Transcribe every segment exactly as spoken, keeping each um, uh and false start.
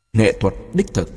Nghệ thuật đích thực.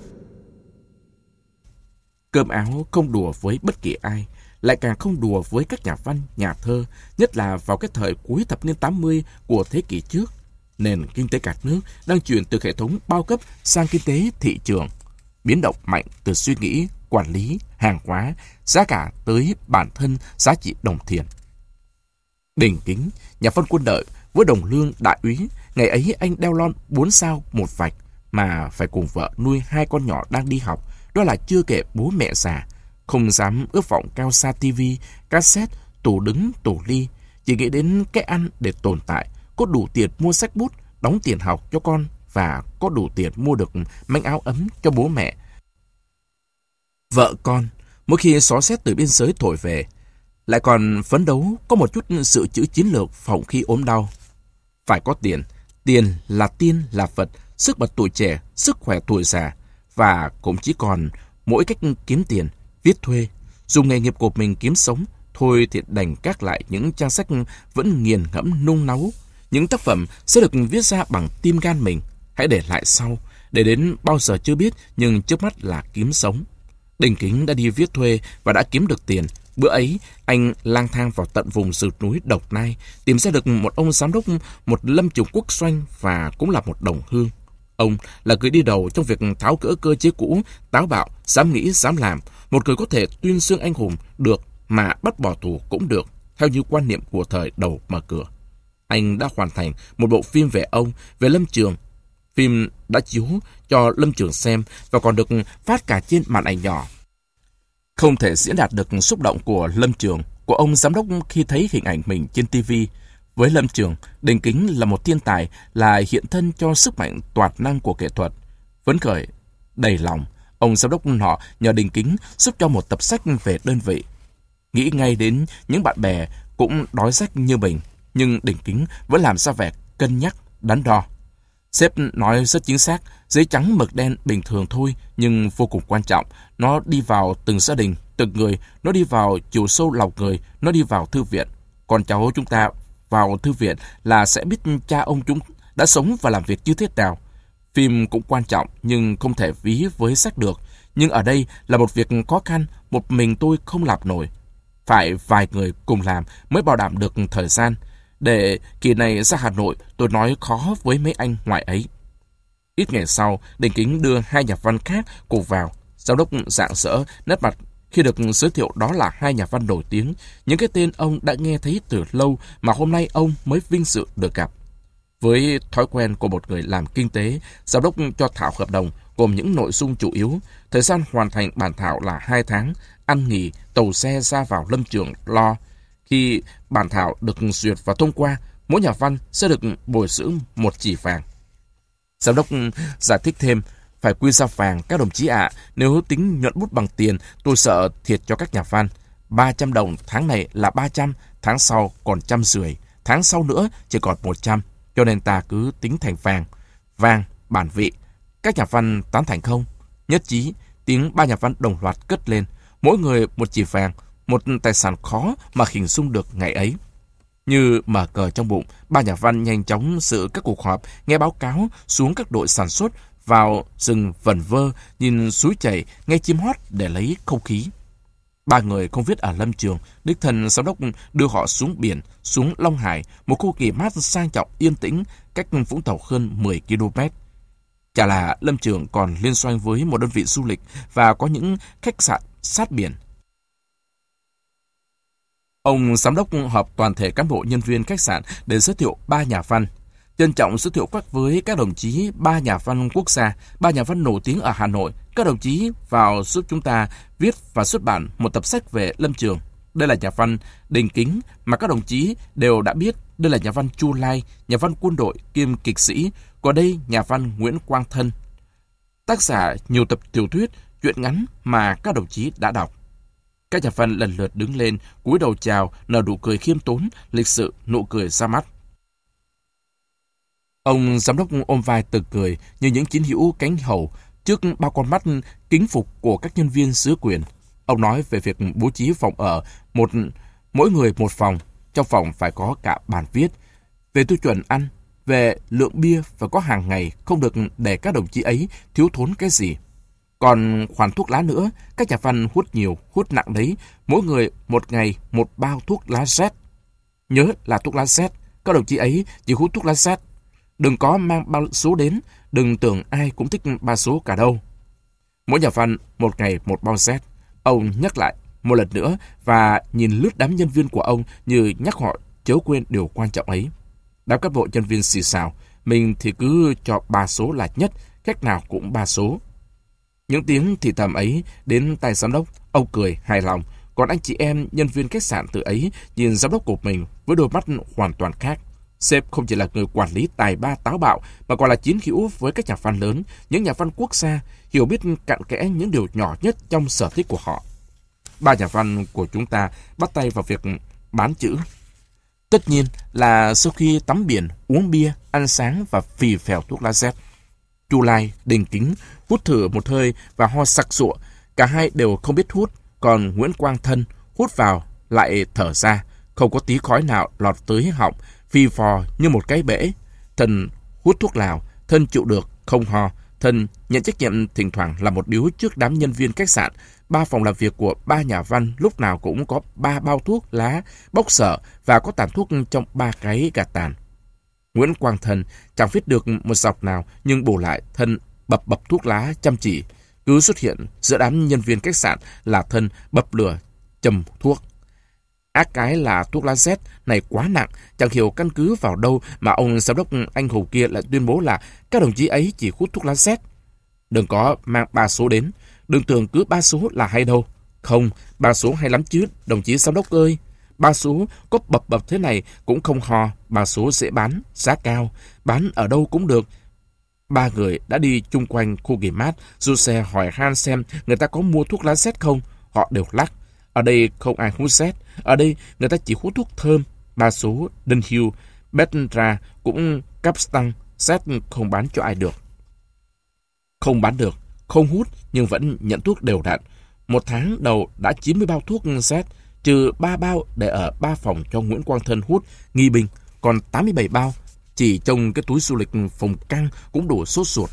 Cơm áo không đùa với bất kỳ ai, lại càng không đùa với các nhà văn, nhà thơ, nhất là vào cái thời cuối thập niên tám mươi của thế kỷ trước. Nền kinh tế cả nước đang chuyển từ hệ thống bao cấp sang kinh tế thị trường, biến động mạnh từ suy nghĩ, quản lý, hàng hóa, giá cả tới bản thân giá trị đồng tiền. Đình Kính, nhà văn quân đội với đồng lương đại úy, ngày ấy anh đeo lon bốn sao một vạch mà phải cùng vợ nuôi hai con nhỏ đang đi học, đó là chưa kể bố mẹ già, không dám ước vọng cao xa tivi, cassette, tủ đứng, tủ ly, chỉ nghĩ đến cái ăn để tồn tại, có đủ tiền mua sách bút, đóng tiền học cho con và có đủ tiền mua được manh áo ấm cho bố mẹ. Vợ con, mỗi khi xó xét từ biên giới thổi về, lại còn phấn đấu có một chút sự chữ chiến lược phòng khi ốm đau. Phải có tiền, tiền là tiên là Phật, sức bật tuổi trẻ, sức khỏe tuổi già, và cũng chỉ còn mỗi cách kiếm tiền, viết thuê, dùng nghề nghiệp của mình kiếm sống, thôi thì đành gác lại những trang sách vẫn nghiền ngẫm nung náu. Những tác phẩm sẽ được viết ra bằng tim gan mình, hãy để lại sau, để đến bao giờ chưa biết, nhưng trước mắt là kiếm sống. Đình Kính đã đi viết thuê và đã kiếm được tiền. Bữa ấy, anh lang thang vào tận vùng rừng núi Độc Nai, tìm ra được một ông giám đốc, một lâm trường quốc doanh và cũng là một đồng hương. Ông là người đi đầu trong việc tháo gỡ cơ chế cũ, táo bạo, dám nghĩ, dám làm, một người có thể tuyên xưng anh hùng được mà bắt bỏ tù cũng được, theo như quan niệm của thời đầu mở cửa. Anh đã hoàn thành một bộ phim về ông, về Lâm Trường. Phim đã chiếu cho Lâm Trường xem và còn được phát cả trên màn ảnh nhỏ. Không thể diễn đạt được xúc động của Lâm Trường, của ông giám đốc khi thấy hình ảnh mình trên ti vi. Với Lâm Trường, Đình Kính là một thiên tài, là hiện thân cho sức mạnh toạt năng của nghệ thuật. Phấn khởi, đầy lòng, ông giám đốc họ nhờ Đình Kính giúp cho một tập sách về đơn vị. Nghĩ ngay đến những bạn bè cũng đói rách như mình, nhưng Đình Kính vẫn làm ra vẻ cân nhắc, đắn đo. Sếp nói rất chính xác, giấy trắng mực đen bình thường thôi, nhưng vô cùng quan trọng. Nó đi vào từng gia đình, từng người, nó đi vào chiều sâu lòng người, nó đi vào thư viện. Con cháu chúng ta vào thư viện là sẽ biết cha ông chúng đã sống và làm việc như thế nào. Phim cũng quan trọng, nhưng không thể ví với sách được. Nhưng ở đây là một việc khó khăn, một mình tôi không làm nổi. Phải vài người cùng làm mới bảo đảm được thời gian. Để kỳ này ra Hà Nội, tôi nói khó với mấy anh ngoài ấy. Ít ngày sau, Đình Kính đưa hai nhà văn khác cùng vào. Giám đốc rạng rỡ, nét mặt khi được giới thiệu đó là hai nhà văn nổi tiếng, những cái tên ông đã nghe thấy từ lâu mà hôm nay ông mới vinh dự được gặp. Với thói quen của một người làm kinh tế, giám đốc cho thảo hợp đồng gồm những nội dung chủ yếu. Thời gian hoàn thành bản thảo là hai tháng, ăn nghỉ, tàu xe ra vào Lâm Trường lo. Khi bản thảo được duyệt và thông qua, mỗi nhà văn sẽ được bồi dưỡng một chỉ vàng. Giám đốc giải thích thêm, phải quy ra vàng các đồng chí ạ, à, nếu tính nhuận bút bằng tiền, tôi sợ thiệt cho các nhà văn. ba trăm đồng tháng này là ba trăm, tháng sau còn trăm rưỡi, tháng sau nữa chỉ còn một trăm, cho nên ta cứ tính thành vàng. Vàng, bản vị. Các nhà văn tán thành không? Nhất trí, tiếng ba nhà văn đồng loạt cất lên, mỗi người một chỉ vàng, một tài sản khó mà hình dung được ngày ấy. Như mở cờ trong bụng, ba nhà văn nhanh chóng dự các cuộc họp, nghe báo cáo, xuống các đội sản xuất, vào rừng vẩn vơ, nhìn suối chảy, nghe chim hót để lấy không khí. Ba người không viết ở Lâm Trường, đích thân giám đốc đưa họ xuống biển, xuống Long Hải, một khu nghỉ mát sang trọng yên tĩnh, cách Vũng Tàu hơn mười ki lô mét. Chả là Lâm Trường còn liên doanh với một đơn vị du lịch và có những khách sạn sát biển. Ông giám đốc họp toàn thể cán bộ nhân viên khách sạn để giới thiệu ba nhà văn. Trân trọng giới thiệu các với các đồng chí ba nhà văn quốc gia, ba nhà văn nổi tiếng ở Hà Nội. Các đồng chí vào giúp chúng ta viết và xuất bản một tập sách về Lâm Trường. Đây là nhà văn Đình Kính mà các đồng chí đều đã biết. Đây là nhà văn Chu Lai, nhà văn quân đội kiêm kịch sĩ. Còn đây nhà văn Nguyễn Quang Thân, tác giả nhiều tập tiểu thuyết, truyện ngắn mà các đồng chí đã đọc. Các nhà văn lần lượt đứng lên, cúi đầu chào, nở nụ cười khiêm tốn, lịch sự, nụ cười ra mắt. Ông giám đốc ôm vai tự cười như những chiến hữu cánh hầu trước bao con mắt kính phục của các nhân viên xứ quyền. Ông nói về việc bố trí phòng ở, một mỗi người một phòng, trong phòng phải có cả bàn viết. Về tiêu chuẩn ăn, về lượng bia và có hàng ngày không được để các đồng chí ấy thiếu thốn cái gì. Còn khoản thuốc lá nữa, các nhà văn hút nhiều, hút nặng đấy, mỗi người một ngày một bao thuốc lá Z. Nhớ là thuốc lá Z, các đồng chí ấy chỉ hút thuốc lá Z. Đừng có mang bao số đến, đừng tưởng ai cũng thích ba số cả đâu. Mỗi nhà văn một ngày một bao Z. Ông nhắc lại một lần nữa và nhìn lướt đám nhân viên của ông như nhắc họ chớ quên điều quan trọng ấy. Đám cán bộ nhân viên xì xào, mình thì cứ cho ba số là nhất, cách nào cũng ba số. Những tiếng thì thầm ấy đến tay giám đốc, ông cười hài lòng, còn anh chị em nhân viên khách sạn từ ấy nhìn giám đốc của mình với đôi mắt hoàn toàn khác. Sếp không chỉ là người quản lý tài ba táo bạo mà còn là chiến hữu với các nhà văn lớn, những nhà văn quốc gia, hiểu biết cặn kẽ những điều nhỏ nhất trong sở thích của họ. Ba nhà văn của chúng ta bắt tay vào việc bán chữ. Tất nhiên là sau khi tắm biển, uống bia, ăn sáng và phì phèo thuốc lá Z. Chu Lai, Đình Kính hút thử một hơi và ho sặc sụa. Cả hai đều không biết hút, còn Nguyễn Quang Thân hút vào lại thở ra, không có tí khói nào lọt tới họng, phì phò như một cái bể. Thân hút thuốc lào, Thân chịu được, không ho. Thân nhận trách nhiệm thỉnh thoảng là một điếu trước đám nhân viên khách sạn. Ba phòng làm việc của ba nhà văn lúc nào cũng có ba bao thuốc lá bốc sở và có tàn thuốc trong ba cái gạt tàn. Nguyễn Quang Thân chẳng viết được một dọc nào, nhưng bù lại Thân bập bập thuốc lá chăm chỉ. Cứ xuất hiện giữa đám nhân viên khách sạn là Thân bập lửa châm thuốc. Ác cái là thuốc lá Z này quá nặng, chẳng hiểu căn cứ vào đâu mà ông giám đốc anh hùng kia lại tuyên bố là các đồng chí ấy chỉ hút thuốc lá Z. Đừng có mang ba số đến, đừng tưởng cứ ba số là hay đâu. Không, ba số hay lắm chứ, đồng chí giám đốc ơi. Ba số có bập bập thế này cũng không ho, ba số dễ bán, giá cao, bán ở đâu cũng được. Ba người đã đi chung quanh khu nghỉ mát, dù xe hỏi han xem người ta có mua thuốc lá Z không, họ đều lắc. Ở đây không ai hút Z, ở đây người ta chỉ hút thuốc thơm, ba số, Dunhill, Petra cũng Capstan, Z không bán cho ai được. Không bán được, không hút nhưng vẫn nhận thuốc đều đặn. Một tháng đầu đã chín mươi bao thuốc Z, trừ ba bao để ở ba phòng cho Nguyễn Quang Thân hút, nghi binh, còn tám mươi bảy bao. Chỉ trong cái túi du lịch phòng căng cũng đủ sốt ruột.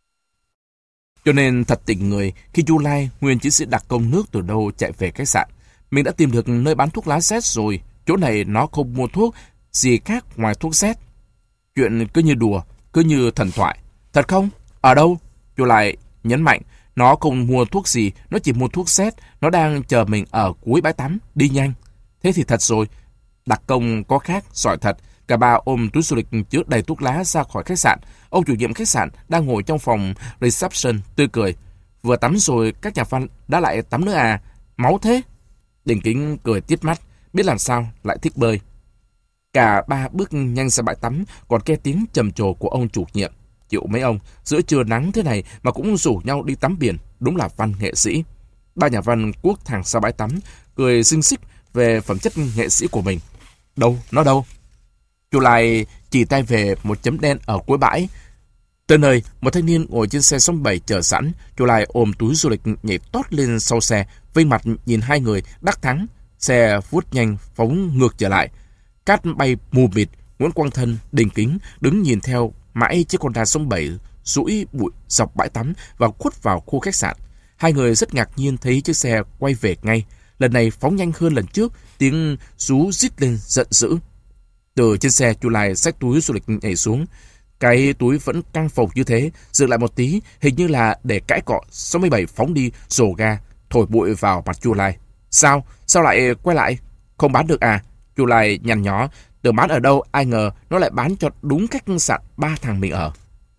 Cho nên thật tỉnh người khi Chu Lai, nguyên chiến sĩ đặc công nước từ đâu chạy về khách sạn. Mình đã tìm được nơi bán thuốc lá Z rồi, chỗ này nó không mua thuốc gì khác ngoài thuốc Z. Chuyện cứ như đùa, cứ như thần thoại. Thật không? Ở đâu? Chu Lai nhấn mạnh, nó không mua thuốc gì, nó chỉ mua thuốc Z, nó đang chờ mình ở cuối bãi tắm, đi nhanh. Thế thì thật rồi, đặc công có khác, giỏi thật. Cả ba ôm túi du lịch chứa đầy thuốc lá ra khỏi khách sạn. Ông chủ nhiệm khách sạn đang ngồi trong phòng reception tươi cười. Vừa tắm rồi các nhà văn đã lại tắm nữa à? Máu thế. Đình Kính cười tít mắt, biết làm sao lại thích bơi. Cả ba bước nhanh ra bãi tắm, còn nghe tiếng trầm trồ của ông chủ nhiệm. Chịu mấy ông, giữa trưa nắng thế này mà cũng rủ nhau đi tắm biển, đúng là văn nghệ sĩ. Ba nhà văn cuốc thẳng ra bãi tắm, cười xinh xích về phẩm chất nghệ sĩ của mình. Đâu, nó đâu? Chu Lai chỉ tay về một chấm đen ở cuối bãi. Tới nơi, một thanh niên ngồi trên xe số bảy chờ sẵn. Chu Lai ôm túi du lịch nhảy tót lên sau xe, vênh mặt nhìn hai người đắc thắng. Xe vút nhanh phóng ngược trở lại. Cát bay mù mịt, Nguyễn Quang Thân, Đình Kính đứng nhìn theo mãi chiếc Honda số bảy rũi bụi dọc bãi tắm và khuất vào khu khách sạn. Hai người rất ngạc nhiên thấy chiếc xe quay về ngay. Lần này phóng nhanh hơn lần trước, tiếng rú rít lên giận dữ. Từ trên xe, Chu Lai xách túi du lịch nhảy xuống. Cái túi vẫn căng phồng như thế, dừng lại một tí, hình như là để cãi cọ. Số mười bảy phóng đi, rồ ga, thổi bụi vào mặt Chu Lai. Sao? Sao lại quay lại? Không bán được à? Chu Lai nhăn nhó, tưởng bán ở đâu, ai ngờ nó lại bán cho đúng khách sạn ba thằng mình ở.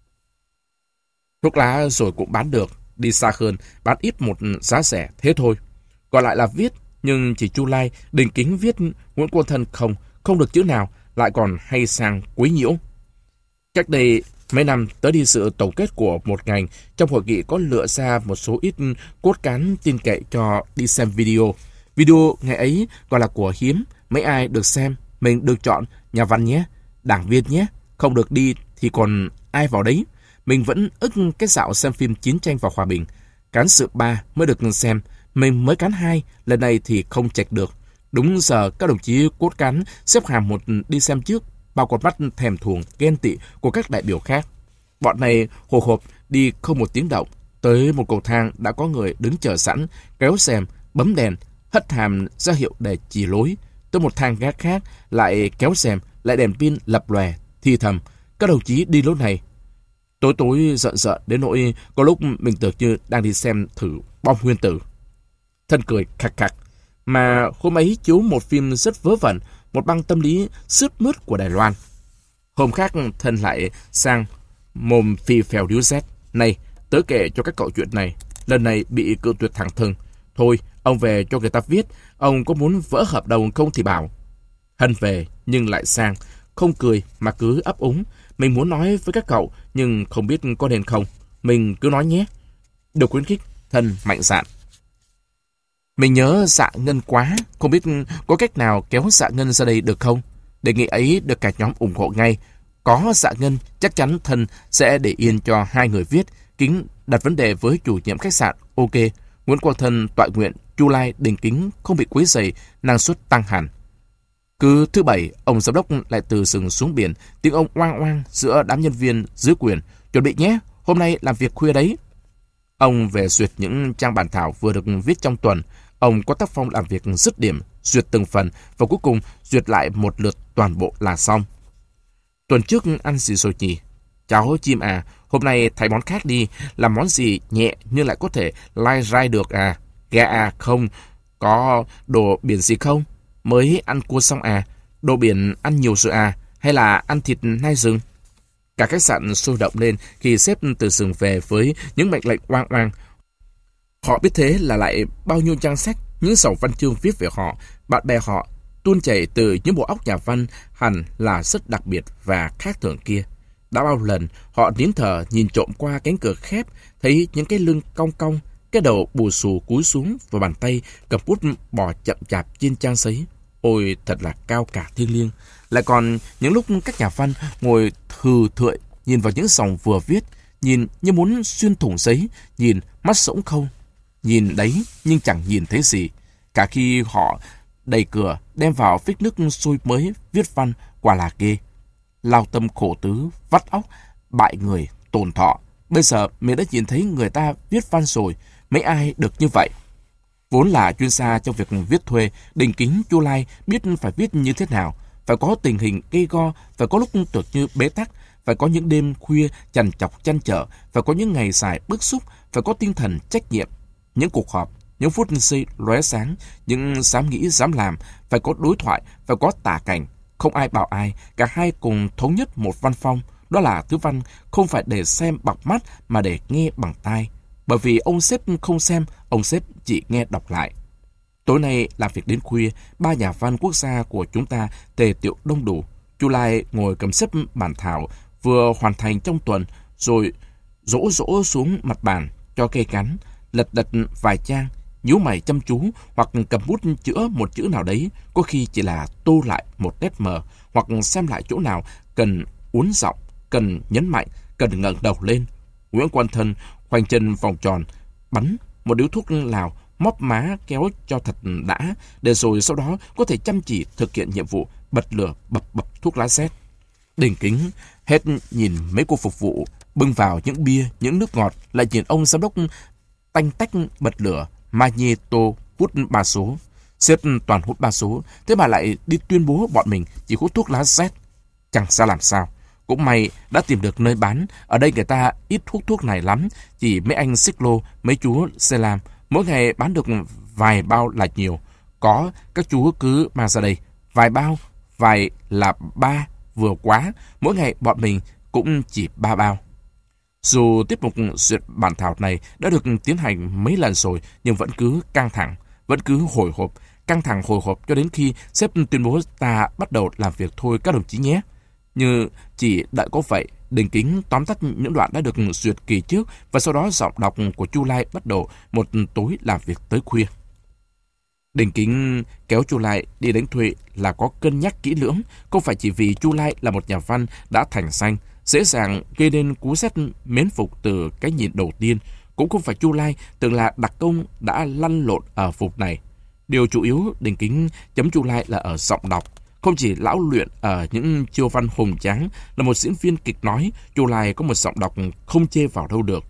Thuốc lá rồi cũng bán được, đi xa hơn, bán ít một giá rẻ, thế thôi. Còn lại là viết, nhưng chỉ Chu Lai, Đình Kính viết Nguyễn Quang Thân không, không được chữ nào, lại còn hay sang quấy nhiễu. Cách đây mấy năm tới đi sự tổng kết của một ngành, trong hội nghị có lựa ra một số ít cốt cán tin cậy cho đi xem video. Video ngày ấy gọi là của hiếm, mấy ai được xem, mình được chọn, nhà văn nhé, đảng viên nhé, không được đi thì còn ai vào đấy. Mình vẫn ức cái dạo xem phim Chiến tranh và Hòa bình. Cán sự ba mới được xem, mình mới cán hai, lần này thì không chệch được. Đúng giờ các đồng chí cốt cán xếp hàng một đi xem trước. bao con mắt thèm thuồng, ghen tị của các đại biểu khác. Bọn này hồi hộp đi không một tiếng động. Tới một cầu thang đã có người đứng chờ sẵn, kéo rèm, bấm đèn, hất hàm ra hiệu để chỉ lối. Tới một thang gác khác lại kéo rèm, lại đèn pin lập lòe, thì thầm: các đồng chí đi lối này. Tối tối giận giận đến nỗi có lúc mình tưởng như đang đi xem thử bom nguyên tử. Thân cười khạc khạc. Mà hôm ấy chiếu một phim rất vớ vẩn, một băng tâm lý sướt mướt của Đài Loan. Hôm khác thân lại sang mồm phi phèo điếu rét: này, tớ kể cho các cậu chuyện này. Lần này bị cự tuyệt thẳng thừng. Thôi, ông về cho người ta viết. Ông có muốn vỡ hợp đồng không thì bảo. Hân về nhưng lại sang, không cười mà cứ ấp úng. Mình muốn nói với các cậu nhưng không biết có nên không. Mình cứ nói nhé. Được khuyến khích, Thân mạnh dạn. Mình nhớ Dạ Ngân quá, không biết có cách nào kéo Dạ Ngân ra đây được không? Đề nghị ấy được cả nhóm ủng hộ ngay. Có Dạ Ngân, chắc chắn Thân sẽ để yên cho hai người viết. Kính đặt vấn đề với chủ nhiệm khách sạn. Ok, Nguyễn Quang Thân toại nguyện Chu Lai Đình Kính không bị quấy rầy, năng suất tăng hẳn. Cứ thứ bảy, ông giám đốc lại từ rừng xuống biển, tiếng ông oang oang giữa đám nhân viên dưới quyền. Chuẩn bị nhé, hôm nay làm việc khuya đấy. Ông về duyệt những trang bản thảo vừa được viết trong tuần. Ông có tác phong làm việc dứt điểm, duyệt từng phần và cuối cùng duyệt lại một lượt toàn bộ là xong. Tuần trước ăn gì rồi nhỉ? Cháu chim à, hôm nay thay món khác đi, làm món gì nhẹ nhưng lại có thể lai rai được à? Gà à không? Có đồ biển gì không? Mới ăn cua xong à? Đồ biển ăn nhiều rồi à? Hay là ăn thịt nai rừng? Cả khách sạn sôi động lên khi sếp từ rừng về với những mệnh lệnh oang oang. Họ biết thế là lại bao nhiêu trang sách, những dòng văn chương viết về họ, bạn bè họ, tuôn chảy từ những bộ óc nhà văn hẳn là rất đặc biệt và khác thường kia. Đã bao lần họ nín thở nhìn trộm qua cánh cửa khép, thấy những cái lưng cong cong, cái đầu bù xù cúi xuống và bàn tay cầm bút bò chậm chạp trên trang giấy. Ôi, thật là cao cả thiêng liêng. Lại còn những lúc các nhà văn ngồi thừ thượi nhìn vào những dòng vừa viết, nhìn như muốn xuyên thủng giấy, nhìn mắt rỗng không. Nhìn đấy nhưng chẳng nhìn thấy gì. Cả khi họ đẩy cửa đem vào phích nước sôi mới viết văn, quả là ghê. Lao tâm khổ tứ, vắt óc, bại người, tổn thọ. Bây giờ mình đã nhìn thấy người ta viết văn rồi, mấy ai được như vậy. Vốn là chuyên gia trong việc viết thuê, Đình Kính, Chu Lai biết phải viết như thế nào. Phải có tình hình gây go, phải có lúc tưởng như bế tắc, phải có những đêm khuya chằn chọc chăn trở, phải có những ngày dài bức xúc, phải có tinh thần trách nhiệm. Những cuộc họp, những phút giây lóe sáng, những dám nghĩ dám làm, phải có đối thoại, phải có tả cảnh. Không ai bảo ai, cả hai cùng thống nhất một văn phong. Đó là thứ văn không phải để xem bằng mắt mà để nghe bằng tai. Bởi vì ông sếp không xem, ông sếp chỉ nghe đọc lại. Tối nay làm việc đến khuya, ba nhà văn quốc gia của chúng ta tề tiệu đông đủ. Chu Lai ngồi cầm xếp bản thảo vừa hoàn thành trong tuần, rồi rỗ rỗ xuống mặt bàn cho cây cắn, lật đật vài trang, nhíu mày chăm chú hoặc cầm bút chữa một chữ nào đấy, có khi chỉ là tô lại một nét mờ, hoặc xem lại chỗ nào cần uốn giọng, cần nhấn mạnh, cần ngẩng đầu lên. Nguyễn Quang Thân khoanh chân vòng tròn, bắn một điếu thuốc lào, móp má kéo cho thật đã, để rồi sau đó có thể chăm chỉ thực hiện nhiệm vụ, bật lửa bập bập thuốc lá sét. Đình Kính hết nhìn mấy cô phục vụ bưng vào những bia, những nước ngọt, lại nhìn ông giám đốc tanh tách bật lửa, magneto hút ba số. Sếp toàn hút ba số, thế mà lại đi tuyên bố bọn mình chỉ hút thuốc lá sét. Chẳng ra làm sao. Cũng may đã tìm được nơi bán. Ở đây người ta ít hút thuốc này lắm, chỉ mấy anh xích lô, mấy chú xe lam, mỗi ngày bán được vài bao là nhiều. Có các chú cứ mang ra đây, vài bao, vài là ba, vừa quá. Mỗi ngày bọn mình cũng chỉ ba bao. Dù tiết mục duyệt bản thảo này đã được tiến hành mấy lần rồi, nhưng vẫn cứ căng thẳng, vẫn cứ hồi hộp, căng thẳng hồi hộp cho đến khi sếp tuyên bố ta bắt đầu làm việc thôi các đồng chí nhé. Như chỉ đợi có vậy, Đình Kính tóm tắt những đoạn đã được duyệt kỳ trước, và sau đó giọng đọc của Chu Lai bắt đầu một tối làm việc tới khuya. Đình Kính kéo Chu Lai đi đánh thuê là có cân nhắc kỹ lưỡng, không phải chỉ vì Chu Lai là một nhà văn đã thành danh, dễ dàng gây nên cú sét mến phục từ cái nhìn đầu tiên, cũng không phải Chu Lai từng là đặc công đã lăn lộn ở vùng này. Điều chủ yếu Đình Kính chấm Chu Lai là ở giọng đọc. Không chỉ lão luyện ở những chiêu văn hùng tráng, là một diễn viên kịch nói, Chu Lai có một giọng đọc không chê vào đâu được.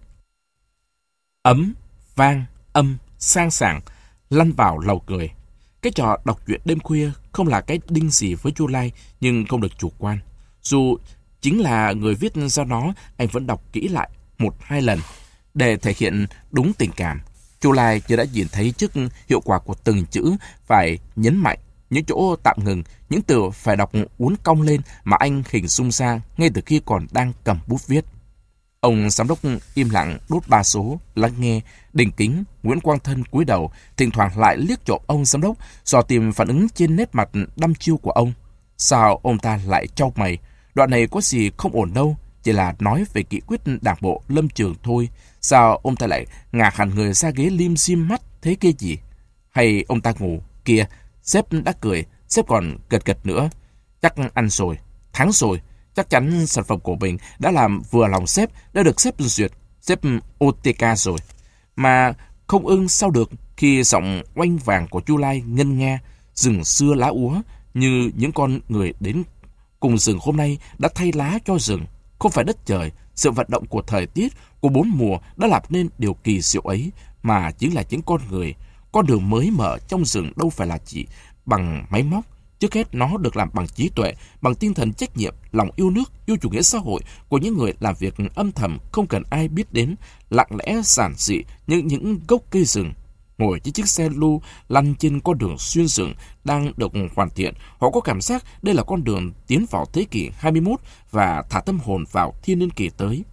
Ấm, vang, âm, sang sảng, lăn vào lầu cười. Cái trò đọc truyện đêm khuya không là cái đinh gì với Chu Lai, nhưng không được chủ quan. Dù chính là người viết ra nó, anh vẫn đọc kỹ lại một hai lần để thể hiện đúng tình cảm. Chu Lai chưa đã nhìn thấy trước hiệu quả của từng chữ phải nhấn mạnh, những chỗ tạm ngừng, những từ phải đọc uốn cong lên mà anh hình dung ra ngay từ khi còn đang cầm bút viết. Ông giám đốc im lặng đốt ba số, lắng nghe. Đình Kính, Nguyễn Quang Thân cúi đầu, thỉnh thoảng lại liếc trộm ông giám đốc, dò tìm phản ứng trên nét mặt đăm chiêu của ông. Sao ông ta lại chau mày? Đoạn này có gì không ổn đâu, chỉ là nói về nghị quyết đảng bộ lâm trường thôi. Sao ông ta lại ngả hẳn người ra ghế lim dim mắt thế kia gì? Hay ông ta ngủ? Kìa, sếp đã cười, sếp còn gật gật nữa. Chắc ăn rồi, thắng rồi. Chắc chắn sản phẩm của mình đã làm vừa lòng sếp, đã được sếp duyệt, sếp ô tê ca rồi. Mà không ưng sao được khi giọng oanh vàng của Chu Lai ngân nga, rừng xưa lá úa, như những con người đến cùng rừng hôm nay đã thay lá cho rừng. Không phải đất trời, sự vận động của thời tiết, của bốn mùa đã làm nên điều kỳ diệu ấy, mà chính là những con người. Con đường mới mở trong rừng đâu phải là chỉ bằng máy móc. Trước hết nó được làm bằng trí tuệ, bằng tinh thần trách nhiệm, lòng yêu nước, yêu chủ nghĩa xã hội của những người làm việc âm thầm không cần ai biết đến, lặng lẽ giản dị như những gốc cây rừng. Ngồi trên chiếc xe lu lăn trên con đường xuyên rừng đang được hoàn thiện, họ có cảm giác đây là con đường tiến vào thế kỷ hai mươi mốt và thả tâm hồn vào thiên niên kỷ tới.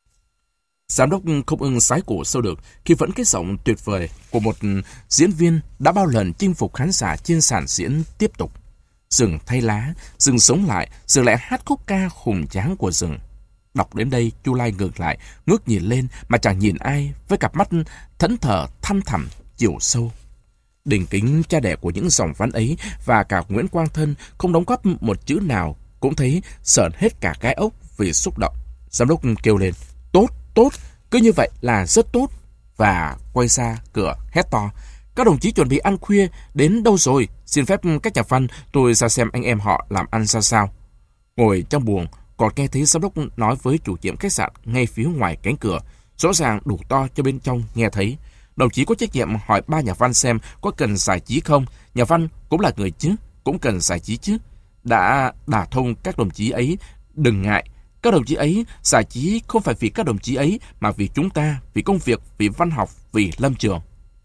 Giám đốc không ưng sái cổ sâu được khi vẫn cái giọng tuyệt vời của một diễn viên đã bao lần chinh phục khán giả trên sàn diễn tiếp tục. Rừng thay lá, rừng sống lại, rừng lại hát khúc ca hùng tráng của rừng. Đọc đến đây, Chu Lai ngược lại, ngước nhìn lên mà chẳng nhìn ai, với cặp mắt thẫn thờ thăm thẳm chiều sâu. Đình Kính, cha đẻ của những dòng văn ấy, và cả Nguyễn Quang Thân không đóng góp một chữ nào, cũng thấy sởn hết cả cái ốc vì xúc động. Giám đốc kêu lên, tốt, tốt, cứ như vậy là rất tốt, và quay ra cửa hét to. Các đồng chí chuẩn bị ăn khuya, đến đâu rồi? Xin phép các nhà văn, tôi ra xem anh em họ làm ăn ra sao. Ngồi trong buồng, còn nghe thấy giám đốc nói với chủ tiệm khách sạn ngay phía ngoài cánh cửa, rõ ràng đủ to cho bên trong nghe thấy. Đồng chí có trách nhiệm hỏi ba nhà văn xem có cần giải trí không. Nhà văn cũng là người chứ, cũng cần giải trí chứ. Đã đả thông các đồng chí ấy, đừng ngại. Các đồng chí ấy giải trí không phải vì các đồng chí ấy, mà vì chúng ta, vì công việc, vì văn học, vì lâm trường.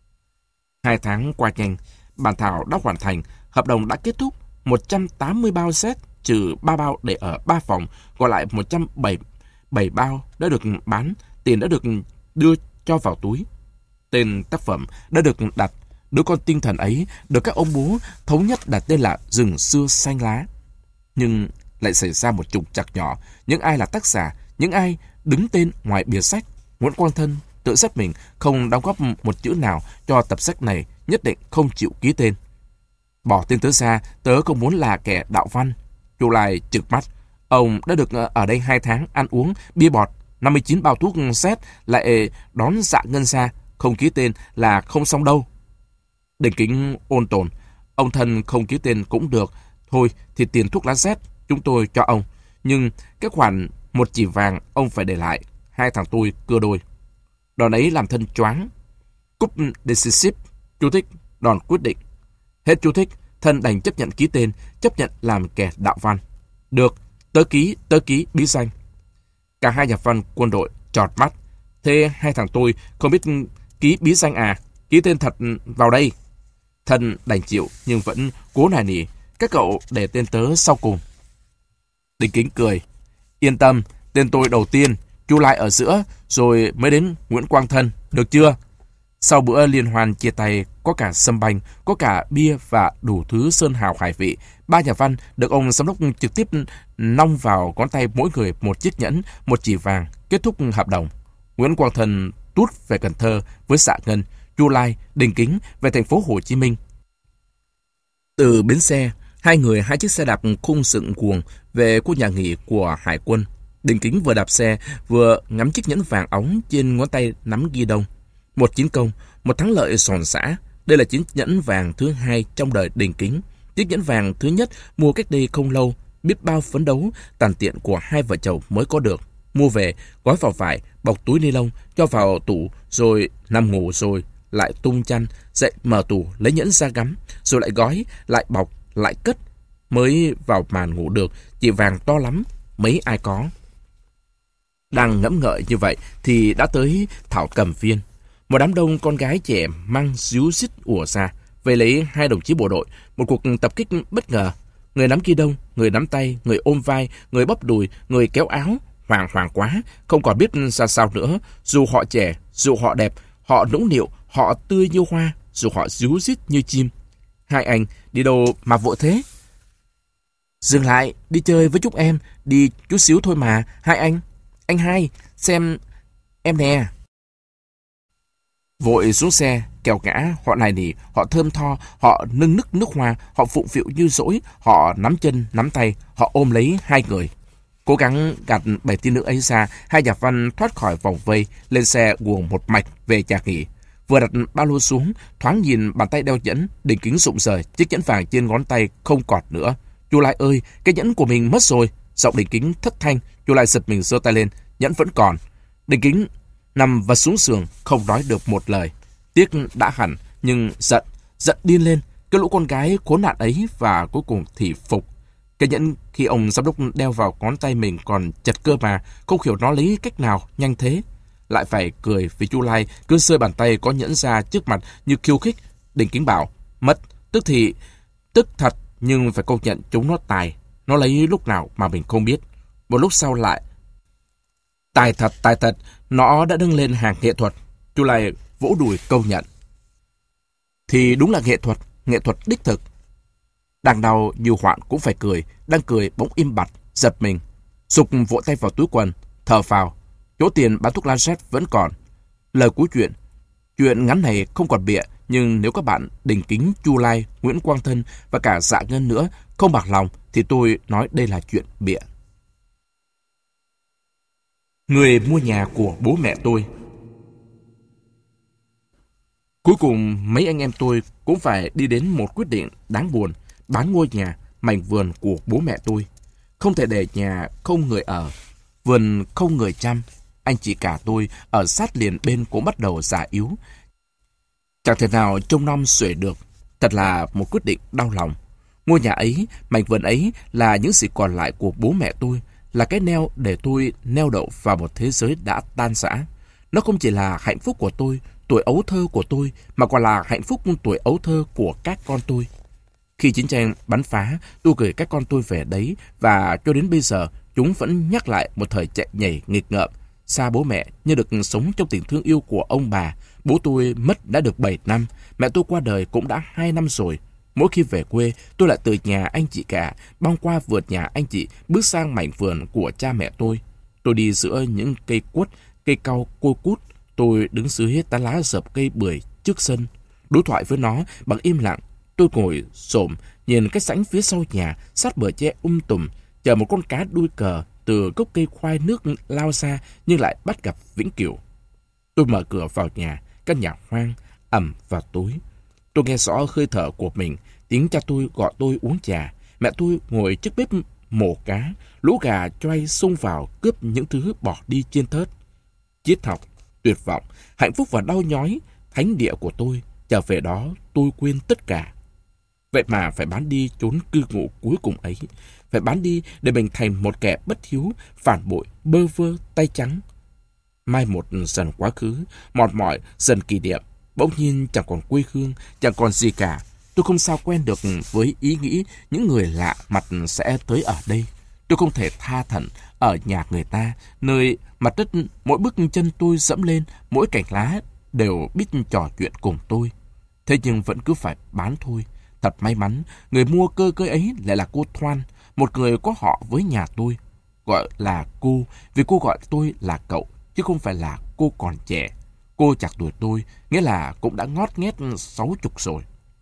Hai tháng qua nhanh, bản thảo đã hoàn thành, hợp đồng đã kết thúc, một trăm tám mươi bao xét, trừ ba bao để ở ba phòng, còn lại một trăm bảy mươi bảy bao đã được bán, tiền đã được đưa cho vào túi. Tên tác phẩm đã được đặt, đứa con tinh thần ấy được các ông bố thống nhất đặt tên là Rừng Xưa Xanh Lá. Nhưng lại xảy ra một trục trặc nhỏ, những ai là tác giả, những ai đứng tên ngoài bìa sách. Nguyễn Quang Thân tự xét mình không đóng góp một chữ nào cho tập sách này, nhất định không chịu ký tên. Bỏ tên tớ ra, tớ không muốn là kẻ đạo văn. Chu Lai trừng mắt. Ông đã được ở đây hai tháng, ăn uống, bia bọt, năm mươi chín bao thuốc xét, lại đón dạ ngân xa, không ký tên là không xong đâu. Đình Kính ôn tồn. Ông Thân không ký tên cũng được, thôi thì tiền thuốc lá xét chúng tôi cho ông. Nhưng cái khoản một chỉ vàng ông phải để lại, hai thằng tôi cưa đôi. Đòn ấy làm Thân choáng. Cúp decisive, chú thích, đòn quyết định. Hết chú thích, Thân đành chấp nhận ký tên, chấp nhận làm kẻ đạo văn. Được, tớ ký, tớ ký bí danh. Cả hai nhà văn quân đội trọt mắt. Thế hai thằng tôi không biết ký bí danh à? Ký tên thật vào đây. Thân đành chịu nhưng vẫn cố nài nỉ. Các cậu để tên tớ sau cùng. Đình Kính cười. Yên tâm, tên tôi đầu tiên, Chu Lai ở giữa, rồi mới đến Nguyễn Quang Thân, được chưa? Sau bữa liên hoan chia tay, có cả sâm banh, có cả bia và đủ thứ sơn hào hải vị, ba nhà văn được ông giám đốc trực tiếp nong vào ngón tay mỗi người một chiếc nhẫn, một chỉ vàng, kết thúc hợp đồng. Nguyễn Quang Thân tút về Cần Thơ với Dạ Ngân, Chu Lai, Đình Kính về thành phố Hồ Chí Minh. Từ bến xe, hai người hai chiếc xe đạp khung sựng cuồng về khu nhà nghỉ của Hải quân. Đình Kính vừa đạp xe vừa ngắm chiếc nhẫn vàng óng trên ngón tay nắm ghi đông. Một chiến công, một thắng lợi sòn sã. Đây là chiếc nhẫn vàng thứ hai trong đời Đình Kính. Chiếc nhẫn vàng thứ nhất mua cách đây không lâu, biết bao phấn đấu, tàn tiện của hai vợ chồng mới có được. Mua về, gói vào vải, bọc túi ni lông, cho vào tủ, rồi nằm ngủ rồi lại tung chăn, dậy mở tủ, lấy nhẫn ra gắm, rồi lại gói, lại bọc, lại cất. Mới vào màn ngủ được, chỉ vàng to lắm, mấy ai có. Đang ngẫm ngợi như vậy thì đã tới Thảo Cầm Viên. Một đám đông con gái trẻ mang díu dít ùa ra, về lấy hai đồng chí bộ đội, một cuộc tập kích bất ngờ. Người nắm ghi đông, người nắm tay, người ôm vai, người bóp đùi, người kéo áo, hoảng hoảng quá, không còn biết ra sao nữa. Dù họ trẻ, dù họ đẹp, họ nũng nịu, họ tươi như hoa, dù họ díu dít như chim. Hai anh, đi đâu mà vội thế? Dừng lại, đi chơi với chúng em, đi chút xíu thôi mà, hai anh. Anh hai, xem em nè. Vội xuống xe, kèo ngã, họ này nỉ, họ thơm tho, họ nâng nức nước hoa, họ phụng phịu như dỗi, họ nắm chân, nắm tay, họ ôm lấy hai người. Cố gắng gạt bảy tia nữ ấy ra, hai nhà văn thoát khỏi vòng vây, lên xe guồng một mạch về nhà nghỉ. Vừa đặt ba lô xuống, thoáng nhìn bàn tay đeo nhẫn, đỉnh kính rụng rời, chiếc nhẫn vàng trên ngón tay không còn nữa. Chú Lai ơi, cái nhẫn của mình mất rồi. Giọng đỉnh kính thất thanh, chú Lai giật mình giơ tay lên, nhẫn vẫn còn. Đỉnh kính nằm và xuống giường, không nói được một lời. Tiếc đã hẳn, nhưng giận, giận điên lên. Cái lũ con gái khốn nạn ấy, và cuối cùng thì phục. Cái nhẫn khi ông giám đốc đeo vào ngón tay mình còn chật cơ mà, không hiểu nó lấy cách nào nhanh thế. Lại phải cười vì chú Lai cứ sơi bàn tay có nhẫn ra trước mặt như khiêu khích. Đỉnh kính bảo, mất, tức thì, tức thật, nhưng phải công nhận chúng nó tài. Nó lấy lúc nào mà mình không biết. Một lúc sau lại, tài thật, tài thật, nó đã đâng lên hàng nghệ thuật. Chú Lai vỗ đùi công nhận. Thì đúng là nghệ thuật, nghệ thuật đích thực. Đang đau như hoạn cũng phải cười, đang cười bỗng im bặt, giật mình. Sục vỗ tay vào túi quần, thở phào. Chỗ tiền bán thuốc Lancet vẫn còn. Lời cuối chuyện, chuyện ngắn này không còn bịa, nhưng nếu các bạn Đình Kính, Chu Lai, Nguyễn Quang Thân và cả Dạ Ngân nữa không bạc lòng thì tôi nói đây là chuyện bịa. Người mua nhà của bố mẹ tôi. Cuối cùng mấy anh em tôi cũng phải đi đến một quyết định đáng buồn, bán ngôi nhà, mảnh vườn của bố mẹ tôi. Không thể để nhà không người ở, vườn không người chăm. Anh chị cả tôi ở sát liền bên cũng bắt đầu già yếu. Chẳng thể nào trông nom xuể được. Thật là một quyết định đau lòng. Ngôi nhà ấy, mảnh vườn ấy là những gì còn lại của bố mẹ tôi, là cái neo để tôi neo đậu vào một thế giới đã tan rã. Nó không chỉ là hạnh phúc của tôi, tuổi ấu thơ của tôi, mà còn là hạnh phúc tuổi ấu thơ của các con tôi. Khi chiến tranh bắn phá, tôi gửi các con tôi về đấy, và cho đến bây giờ, chúng vẫn nhắc lại một thời chạy nhảy nghịch ngợm, xa bố mẹ như được sống trong tình thương yêu của ông bà. Bố tôi mất đã được bảy năm, mẹ tôi qua đời cũng đã hai năm rồi. Mỗi khi về quê, tôi lại từ nhà anh chị cả, băng qua vườn nhà anh chị, bước sang mảnh vườn của cha mẹ tôi. Tôi đi giữa những cây quất, cây cau, côi cút. Tôi đứng dưới tán lá rợp cây bưởi trước sân, đối thoại với nó bằng im lặng. Tôi ngồi xổm nhìn cái sảnh phía sau nhà, sát bờ tre um tùm, chờ một con cá đuôi cờ từ gốc cây khoai nước lao ra nhưng lại bắt gặp vĩnh cửu. Tôi mở cửa vào nhà, căn nhà hoang, ẩm và tối. Tôi nghe rõ hơi thở của mình, tiếng cha tôi gọi tôi uống trà. Mẹ tôi ngồi trước bếp mổ cá, lũ gà choay xông vào cướp những thứ bỏ đi trên thớt. Triết học, tuyệt vọng, hạnh phúc và đau nhói, thánh địa của tôi. Trở về đó tôi quên tất cả. Vậy mà phải bán đi chốn cư ngụ cuối cùng ấy. Phải bán đi để mình thành một kẻ bất hiếu, phản bội, bơ vơ, tay trắng. Mai một dần quá khứ, mòn mỏi dần kỷ niệm. Bỗng nhiên chẳng còn quê hương, chẳng còn gì cả. Tôi không sao quen được với ý nghĩ những người lạ mặt sẽ tới ở đây. Tôi không thể tha thẩn ở nhà người ta, nơi mặt đất mỗi bước chân tôi dẫm lên, mỗi cành lá đều biết trò chuyện cùng tôi. Thế nhưng vẫn cứ phải bán thôi. Thật may mắn, người mua cơ cơi ấy lại là cô Thoan, một người có họ với nhà tôi. Gọi là cô, vì cô gọi tôi là cậu, chứ không phải là cô còn trẻ. Cô chạc tuổi tôi, nghĩa là cũng đã ngót nghét sáu chục rồi.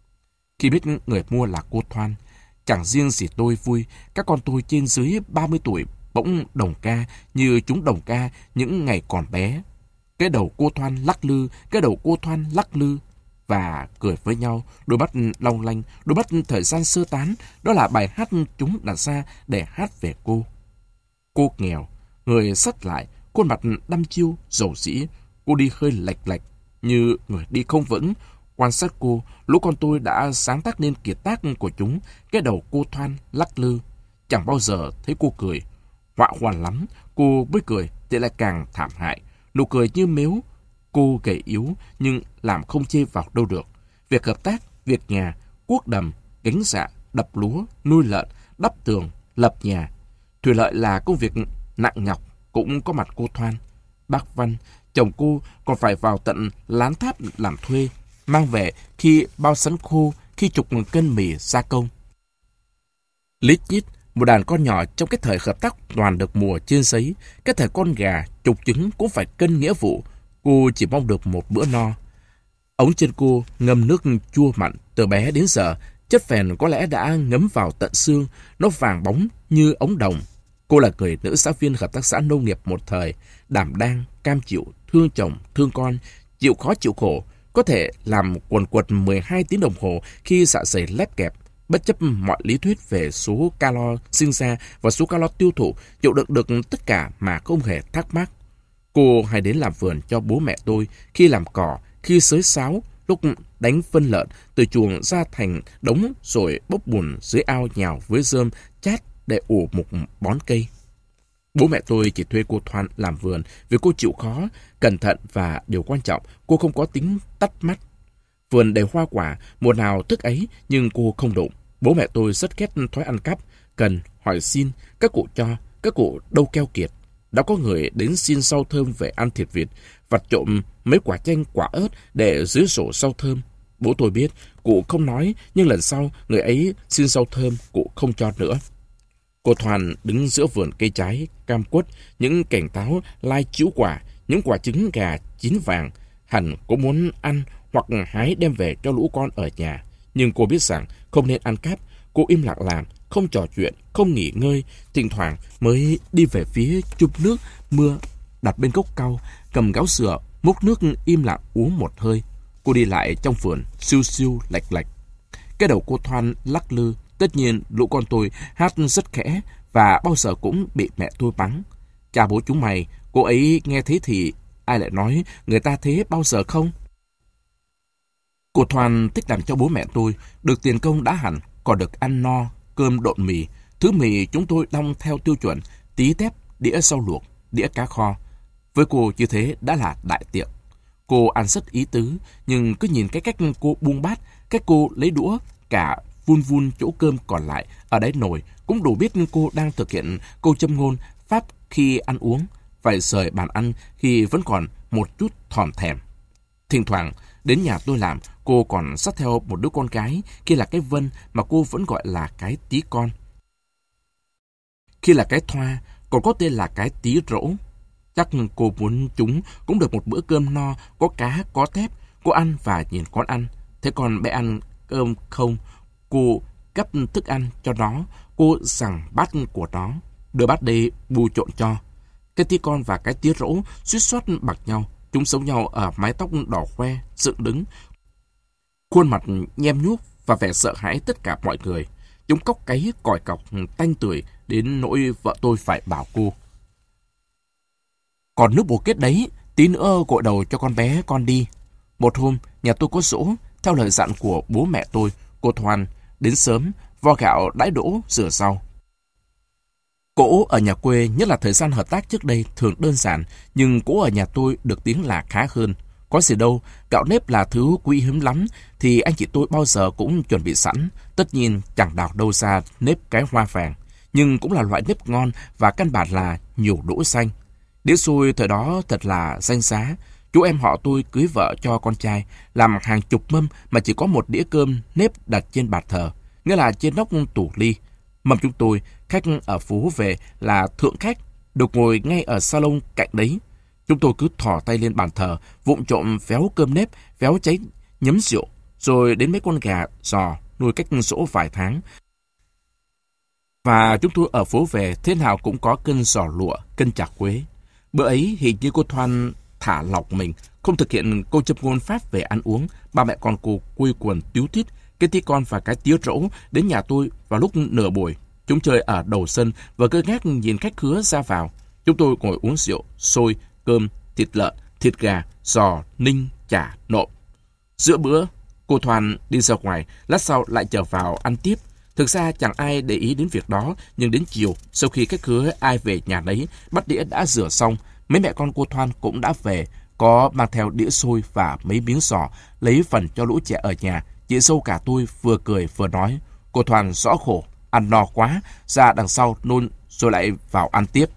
Khi biết người mua là cô Thoan, chẳng riêng gì tôi vui, các con tôi trên dưới ba mươi tuổi bỗng đồng ca như chúng đồng ca những ngày còn bé. Cái đầu cô Thoan lắc lư, cái đầu cô Thoan lắc lư. và cười với nhau, đôi mắt long lanh, đôi mắt thời gian sơ tán. Đó là bài hát chúng đặt ra để hát về cô. Cô nghèo, người sắt lại, khuôn mặt đăm chiêu, rầu rĩ. Cô đi hơi lệch lệch, như người đi không vững. Quan sát cô, lũ con tôi đã sáng tác nên kiệt tác của chúng. Cái đầu cô thoăn, lắc lư. Chẳng bao giờ thấy cô cười. Họa hoàn lắm, cô mới cười thì lại càng thảm hại. Nụ cười như mếu. Cô gầy yếu nhưng làm không chê vào đâu được. Việc hợp tác, việc nhà, cuốc đầm, gánh dạ, đập lúa, nuôi lợn, đắp tường, lập nhà. Thủy lợi là công việc nặng nhọc, cũng có mặt cô Thoan. Bác Văn, chồng cô còn phải vào tận Lán Tháp làm thuê, mang về khi bao sắn khô, khi chục cân mì gia công. Lít nhít, một đàn con nhỏ trong cái thời hợp tác toàn được mùa trên giấy, cái thời con gà, chục trứng cũng phải cân nghĩa vụ. Cô chỉ mong được một bữa no. Ống chân cô ngâm nước chua mặn từ bé đến giờ, chất phèn có lẽ đã ngấm vào tận xương, nó vàng bóng như ống đồng. Cô là người nữ xã viên hợp tác xã nông nghiệp một thời, đảm đang, cam chịu, thương chồng, thương con, chịu khó chịu khổ, có thể làm quần quật mười hai tiếng đồng hồ khi dạ dày lép kẹp, bất chấp mọi lý thuyết về số calo sinh ra và số calo tiêu thụ, chịu đựng được tất cả mà không hề thắc mắc. Cô hay đến làm vườn cho bố mẹ tôi, khi làm cỏ, khi xới sáo, lúc đánh phân lợn, từ chuồng ra thành đống rồi bốc bùn dưới ao nhào với rơm chát để ủ một bón cây. Bố mẹ tôi chỉ thuê cô Thoan làm vườn vì cô chịu khó, cẩn thận và điều quan trọng, cô không có tính tắt mắt. Vườn đầy hoa quả, mùa nào thức ấy nhưng cô không đụng. Bố mẹ tôi rất ghét thói ăn cắp, cần, hỏi xin, các cụ cho, các cụ đâu keo kiệt. Đã có người đến xin rau thơm về ăn thịt vịt, vặt trộm mấy quả chanh quả ớt để dưới sổ rau thơm. Bố tôi biết, cụ không nói, nhưng lần sau người ấy xin rau thơm, cụ không cho nữa. Cô Thoan đứng giữa vườn cây trái, cam quất, những cành táo lai chĩu quả, những quả trứng gà chín vàng. Hẳn cô muốn ăn hoặc hái đem về cho lũ con ở nhà. Nhưng cô biết rằng không nên ăn cắp. Cô im lặng làm, không trò chuyện, không nghỉ ngơi. Thỉnh thoảng mới đi về phía chụp nước mưa đặt bên gốc cau, cầm gáo sữa, múc nước im lặng uống một hơi. Cô đi lại trong vườn, siêu siêu lạch lạch. Cái đầu cô Thoan lắc lư. Tất nhiên lũ con tôi hát rất khẽ và bao giờ cũng bị mẹ tôi mắng. Cha bố chúng mày, cô ấy nghe thế thì ai lại nói người ta thế bao giờ không? Cô Thoan thích làm cho bố mẹ tôi, được tiền công đã hẳn, còn được ăn no, cơm độn mì. Thứ mì chúng tôi đong theo tiêu chuẩn, tí tép, đĩa rau luộc, đĩa cá kho. Với cô như thế đã là đại tiệc. Cô ăn rất ý tứ, nhưng cứ nhìn cái cách cô buông bát, cách cô lấy đũa, cả vun vun chỗ cơm còn lại ở đáy nồi cũng đủ biết cô đang thực hiện câu châm ngôn pháp khi ăn uống, phải rời bàn ăn khi vẫn còn một chút thòm thèm. Thỉnh thoảng đến nhà tôi làm, cô còn xách theo một đứa con gái, khi là cái Vân mà cô vẫn gọi là cái tí con. Khi là cái Thoa, còn có tên là cái tí rỗ. Chắc cô muốn chúng cũng được một bữa cơm no, có cá, có tép. Cô ăn và nhìn con ăn. Thế còn bé ăn cơm không, cô gắp thức ăn cho nó, cô rằng bát của nó, đưa bát đi bù trộn cho. Cái tí con và cái tí rỗ suýt soát bạc nhau. Chúng sống nhau ở mái tóc đỏ khoe, dựng đứng, khuôn mặt nhem nhuốc và vẻ sợ hãi tất cả mọi người. Chúng cóc cáy còi cọc tanh tưởi đến nỗi vợ tôi phải bảo cô: còn nước bồ kết đấy, tí nữa gội đầu cho con bé con đi. Một hôm, nhà tôi có giỗ, theo lời dặn của bố mẹ tôi, cô Thoan đến sớm, vo gạo đãi đỗ, rửa rau. Cỗ ở nhà quê, nhất là thời gian hợp tác trước đây, thường đơn giản, nhưng cỗ ở nhà tôi được tiếng là khá hơn. Có gì đâu, gạo nếp là thứ quý hiếm lắm, thì anh chị tôi bao giờ cũng chuẩn bị sẵn. Tất nhiên chẳng đào đâu ra nếp cái hoa vàng, nhưng cũng là loại nếp ngon và căn bản là nhiều đỗ xanh. Đĩa xôi thời đó thật là danh giá. Chú em họ tôi cưới vợ cho con trai, làm hàng chục mâm mà chỉ có một đĩa cơm nếp đặt trên bàn thờ, nghĩa là trên nóc tủ ly. Mâm chúng tôi, khách ở phố về là thượng khách, được ngồi ngay ở salon cạnh đấy. Chúng tôi cứ thò tay lên bàn thờ, vụng trộm véo cơm nếp, véo cháy nhấm rượu, rồi đến mấy con gà giò nuôi cách dỗ vài tháng. Và chúng tôi ở phố về thế nào cũng có cân giò lụa, cân chả quế. Bữa ấy hình như cô Thoan thả lỏng mình, không thực hiện câu châm ngôn Pháp về ăn uống. Ba mẹ con cô quây quần tíu tít, cái tí con và cái tía rỗ đến nhà tôi vào lúc nửa buổi. Chúng chơi ở đầu sân và ngơ ngác nhìn khách khứa ra vào. Chúng tôi ngồi uống rượu, xôi, cơm, thịt lợn, thịt gà, giò, ninh, chả, nộm. Giữa bữa, cô Thoan đi ra ngoài, lát sau lại trở vào ăn tiếp. Thực ra chẳng ai để ý đến việc đó, nhưng đến chiều, sau khi khách khứa ai về nhà nấy, bát đĩa đã rửa xong, mấy mẹ con cô Thoan cũng đã về, có mang theo đĩa xôi và mấy miếng giò, lấy phần cho lũ trẻ ở nhà. Chị dâu cả tôi vừa cười vừa nói, cô Thoan rõ khổ, ăn no quá, ra đằng sau nôn rồi lại vào ăn tiếp.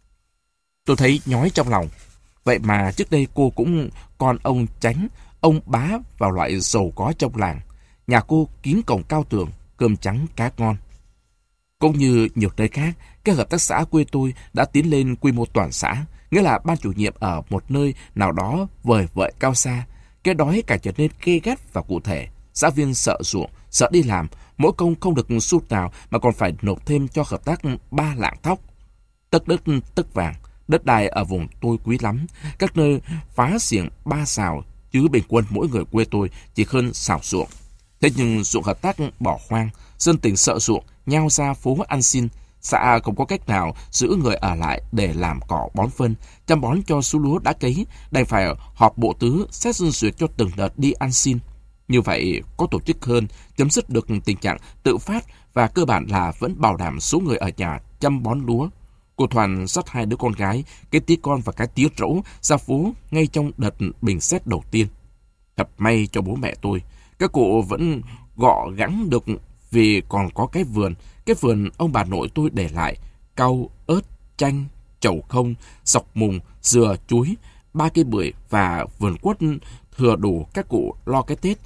Tôi thấy nhói trong lòng. Vậy mà trước đây cô cũng con ông Chánh, ông Bá vào loại giàu có trong làng. Nhà cô kín cổng cao tường, cơm trắng cá ngon. Cũng như nhiều nơi khác, các hợp tác xã quê tôi đã tiến lên quy mô toàn xã, nghĩa là ban chủ nhiệm ở một nơi nào đó vời vợi cao xa. Cái đói càng trở nên gay gắt và cụ thể. Xã viên sợ ruộng, sợ đi làm, mỗi công không được xu nào mà còn phải nộp thêm cho hợp tác ba lạng thóc. Tấc đất tấc vàng, đất đai ở vùng tôi quý lắm. Các nơi phá xiềng ba xào, chứ bình quân mỗi người quê tôi chỉ hơn xào ruộng. Thế nhưng ruộng hợp tác bỏ hoang, dân tình sợ ruộng, nhao ra phố ăn xin. Xã không có cách nào giữ người ở lại để làm cỏ bón phân, chăm bón cho số lúa đã cấy, đành phải họp bộ tứ xét duyệt cho từng đợt đi ăn xin. Như vậy có tổ chức hơn, chấm dứt được tình trạng tự phát và cơ bản là vẫn bảo đảm số người ở nhà chăm bón lúa. Cô Thoan dắt hai đứa con gái, cái tí con và cái tía rỗ ra phố ngay trong đợt bình xét đầu tiên. Thật may cho bố mẹ tôi, các cụ vẫn gọ gắng được vì còn có cái vườn, cái vườn ông bà nội tôi để lại, cau, ớt, chanh, chậu không, sọc mùng, dừa, chuối, ba cây bưởi và vườn quất thừa đủ các cụ lo cái Tết.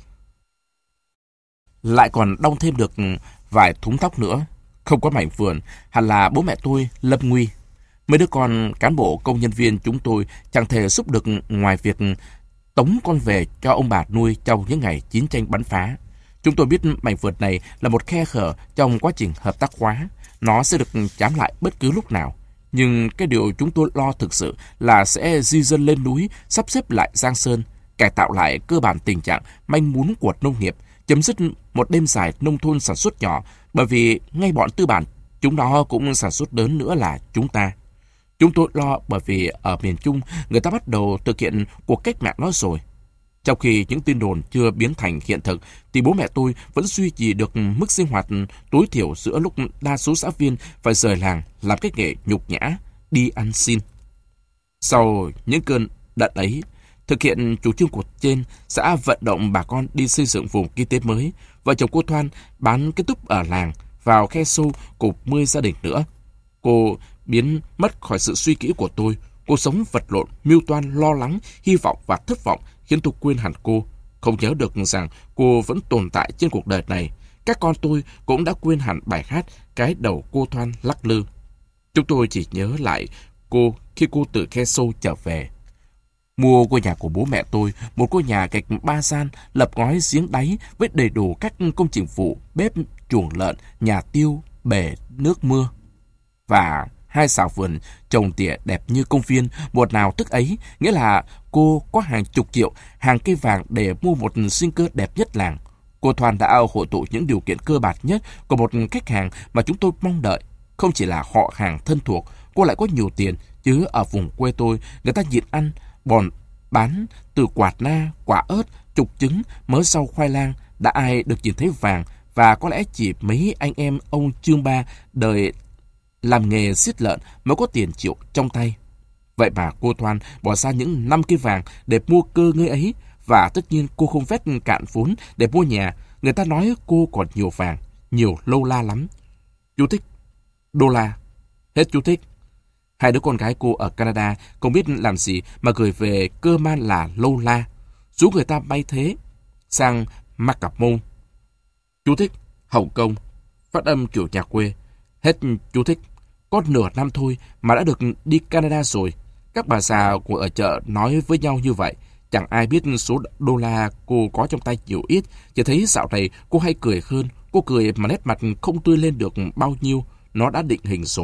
Lại còn đong thêm được vài thúng thóc nữa. Không có mảnh vườn, hẳn là bố mẹ tôi lâm nguy. Mấy đứa con cán bộ công nhân viên chúng tôi chẳng thể giúp được ngoài việc tống con về cho ông bà nuôi trong những ngày chiến tranh bắn phá. Chúng tôi biết mảnh vườn này là một khe hở trong quá trình hợp tác hóa. Nó sẽ được chám lại bất cứ lúc nào. Nhưng cái điều chúng tôi lo thực sự là sẽ di dân lên núi, sắp xếp lại Giang Sơn, cải tạo lại cơ bản tình trạng manh mún của nông nghiệp, chấm dứt một đêm dài nông thôn sản xuất nhỏ, bởi vì ngay bọn tư bản chúng nó cũng sản xuất lớn nữa là chúng ta. Chúng tôi lo bởi vì ở miền Trung người ta bắt đầu thực hiện cuộc cách mạng đó rồi. Trong khi những tin đồn chưa biến thành hiện thực, thì bố mẹ tôi vẫn duy trì được mức sinh hoạt tối thiểu giữa lúc đa số xã viên phải rời làng làm cái nghề nhục nhã, đi ăn xin. Sau những cơn đợt ấy, thực hiện chủ trương của trên, xã vận động bà con đi xây dựng vùng kinh tế mới. Vợ chồng cô Thoan bán cái túp ở làng, vào khe sâu cùng mười gia đình nữa. Cô biến mất khỏi sự suy nghĩ của tôi. Cô sống vật lộn, mưu toan, lo lắng, hy vọng và thất vọng khiến tôi quên hẳn cô. Không nhớ được rằng cô vẫn tồn tại trên cuộc đời này. Các con tôi cũng đã quên hẳn bài hát Cái đầu cô Thoan lắc lư. Chúng tôi chỉ nhớ lại cô khi cô từ khe sâu trở về. Mua ngôi nhà của bố mẹ tôi, một ngôi nhà gạch ba gian, lập ngói giếng đáy với đầy đủ các công trình phụ, bếp, chuồng lợn, nhà tiêu, bể, nước mưa. Và hai xào vườn trồng tỉa đẹp như công viên, một nào thức ấy, nghĩa là cô có hàng chục triệu, hàng cây vàng để mua một sinh cơ đẹp nhất làng. Cô Thoan đã hội tụ những điều kiện cơ bản nhất của một khách hàng mà chúng tôi mong đợi. Không chỉ là họ hàng thân thuộc, cô lại có nhiều tiền, chứ ở vùng quê tôi, người ta nhịn ăn, bòn bán từ quạt na, quả ớt, trục trứng, mớ rau khoai lang, đã ai được nhìn thấy vàng, và có lẽ chỉ mấy anh em ông Trương Ba đời làm nghề giết lợn mới có tiền triệu trong tay. Vậy mà cô Thoan bỏ ra những năm cây vàng để mua cơ ngơi ấy, và tất nhiên cô không vét cạn vốn để mua nhà. Người ta nói cô còn nhiều vàng, nhiều lâu la lắm. Chú thích: đô la. Hết chú thích. Hai đứa con gái cô ở Canada không biết làm gì mà gửi về cơ man là lâu la. Dù người ta bay thế sang Macapon. Chú thích: Hồng Kông. Phát âm kiểu nhà quê. Hết chú thích. Có nửa năm thôi mà đã được đi Canada rồi. Các bà già của ở chợ nói với nhau như vậy. Chẳng ai biết số đô la cô có trong tay nhiều ít. Chỉ thấy dạo này cô hay cười hơn. Cô cười mà nét mặt không tươi lên được bao nhiêu. Nó đã định hình rồi.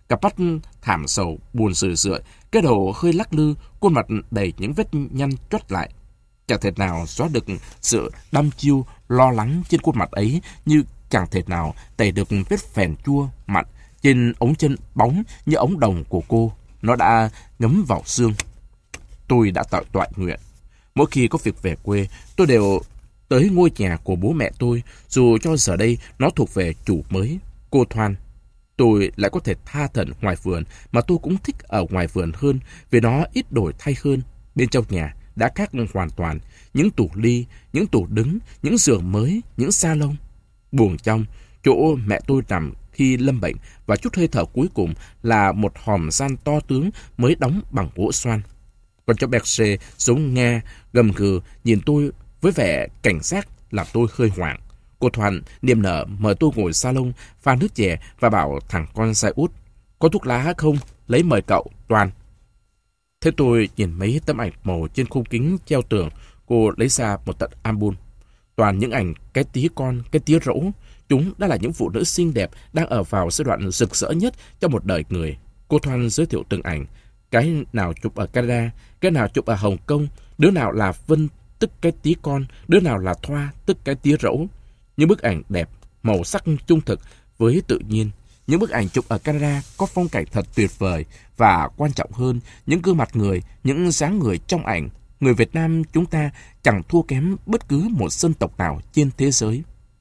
Cặp mắt thảm sầu, buồn rười rượi, cái đầu hơi lắc lư, khuôn mặt đầy những vết nhăn chót lại. Chẳng thể nào xóa được sự đăm chiêu, lo lắng trên khuôn mặt ấy, như chẳng thể nào tẩy được vết phèn chua, mặn trên ống chân bóng như ống đồng của cô. Nó đã ngấm vào xương. Tôi đã tạo toại nguyện. Mỗi khi có việc về quê, tôi đều tới ngôi nhà của bố mẹ tôi, dù cho giờ đây nó thuộc về chủ mới, cô Thoan. Tôi lại có thể tha thẩn ngoài vườn, mà tôi cũng thích ở ngoài vườn hơn, vì nó ít đổi thay hơn. Bên trong nhà đã khác hoàn toàn, những tủ ly, những tủ đứng, những giường mới, những salon. Buồng trong, chỗ mẹ tôi nằm khi lâm bệnh và chút hơi thở cuối cùng là một hòm gian to tướng mới đóng bằng gỗ xoan. Còn cho Berger giống nghe, gầm gừ nhìn tôi với vẻ cảnh giác làm tôi hơi hoảng. Cô Thoan niềm nở mời tôi ngồi salon, pha nước chè và bảo thằng con trai út: "Có thuốc lá không? Lấy mời cậu, Toàn." Thế tôi nhìn mấy tấm ảnh màu trên khung kính treo tường, cô lấy ra một tận album. Toàn những ảnh cái tí con, cái tí rỗ. Chúng đã là những phụ nữ xinh đẹp đang ở vào giai đoạn rực rỡ nhất trong một đời người. Cô Thoan giới thiệu từng ảnh. Cái nào chụp ở Canada, cái nào chụp ở Hồng Kông, đứa nào là Vân tức cái tí con, đứa nào là Thoa tức cái tí rỗ. Những bức ảnh đẹp, màu sắc trung thực với tự nhiên. Những bức ảnh chụp ở Canada có phong cảnh thật tuyệt vời, và quan trọng hơn, những gương mặt người, những dáng người trong ảnh. Người Việt Nam chúng ta chẳng thua kém bất cứ một dân tộc nào trên thế giới.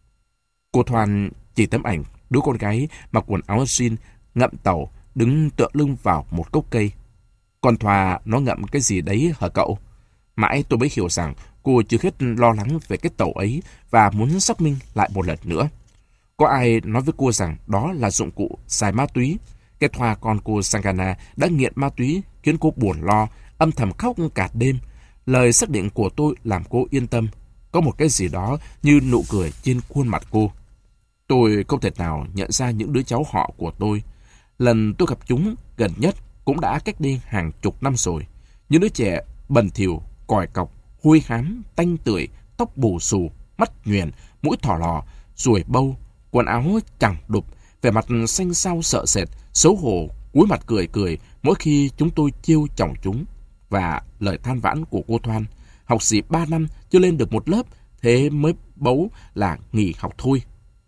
Cô Thoan chỉ tấm ảnh đứa con gái mặc quần áo jean ngậm tàu đứng tựa lưng vào một gốc cây. Còn Thoa nó ngậm cái gì đấy hả cậu? Mãi tôi mới hiểu rằng cô chưa hết lo lắng về cái tàu ấy và muốn xác minh lại một lần nữa. Có ai nói với cô rằng đó là dụng cụ xài ma túy? Cái Thoa con cô Sangana đã nghiện ma túy khiến cô buồn lo, âm thầm khóc cả đêm. Lời xác định của tôi làm cô yên tâm. Có một cái gì đó như nụ cười trên khuôn mặt cô. Tôi không thể nào nhận ra những đứa cháu họ của tôi. Lần tôi gặp chúng gần nhất cũng đã cách đây hàng chục năm rồi. Những đứa trẻ bần thỉu, còi cọc, hôi hám, tanh tưởi, tóc bù xù, mắt nhuyền, mũi thỏ lò, ruồi bâu, quần áo chẳng đục, vẻ mặt xanh xao sợ sệt, xấu hổ, cúi mặt cười cười mỗi khi chúng tôi trêu chọc chúng. Và lời than vãn của cô Thoan: học sĩ ba năm chưa lên được một lớp, thế mới bấu là nghỉ học thôi.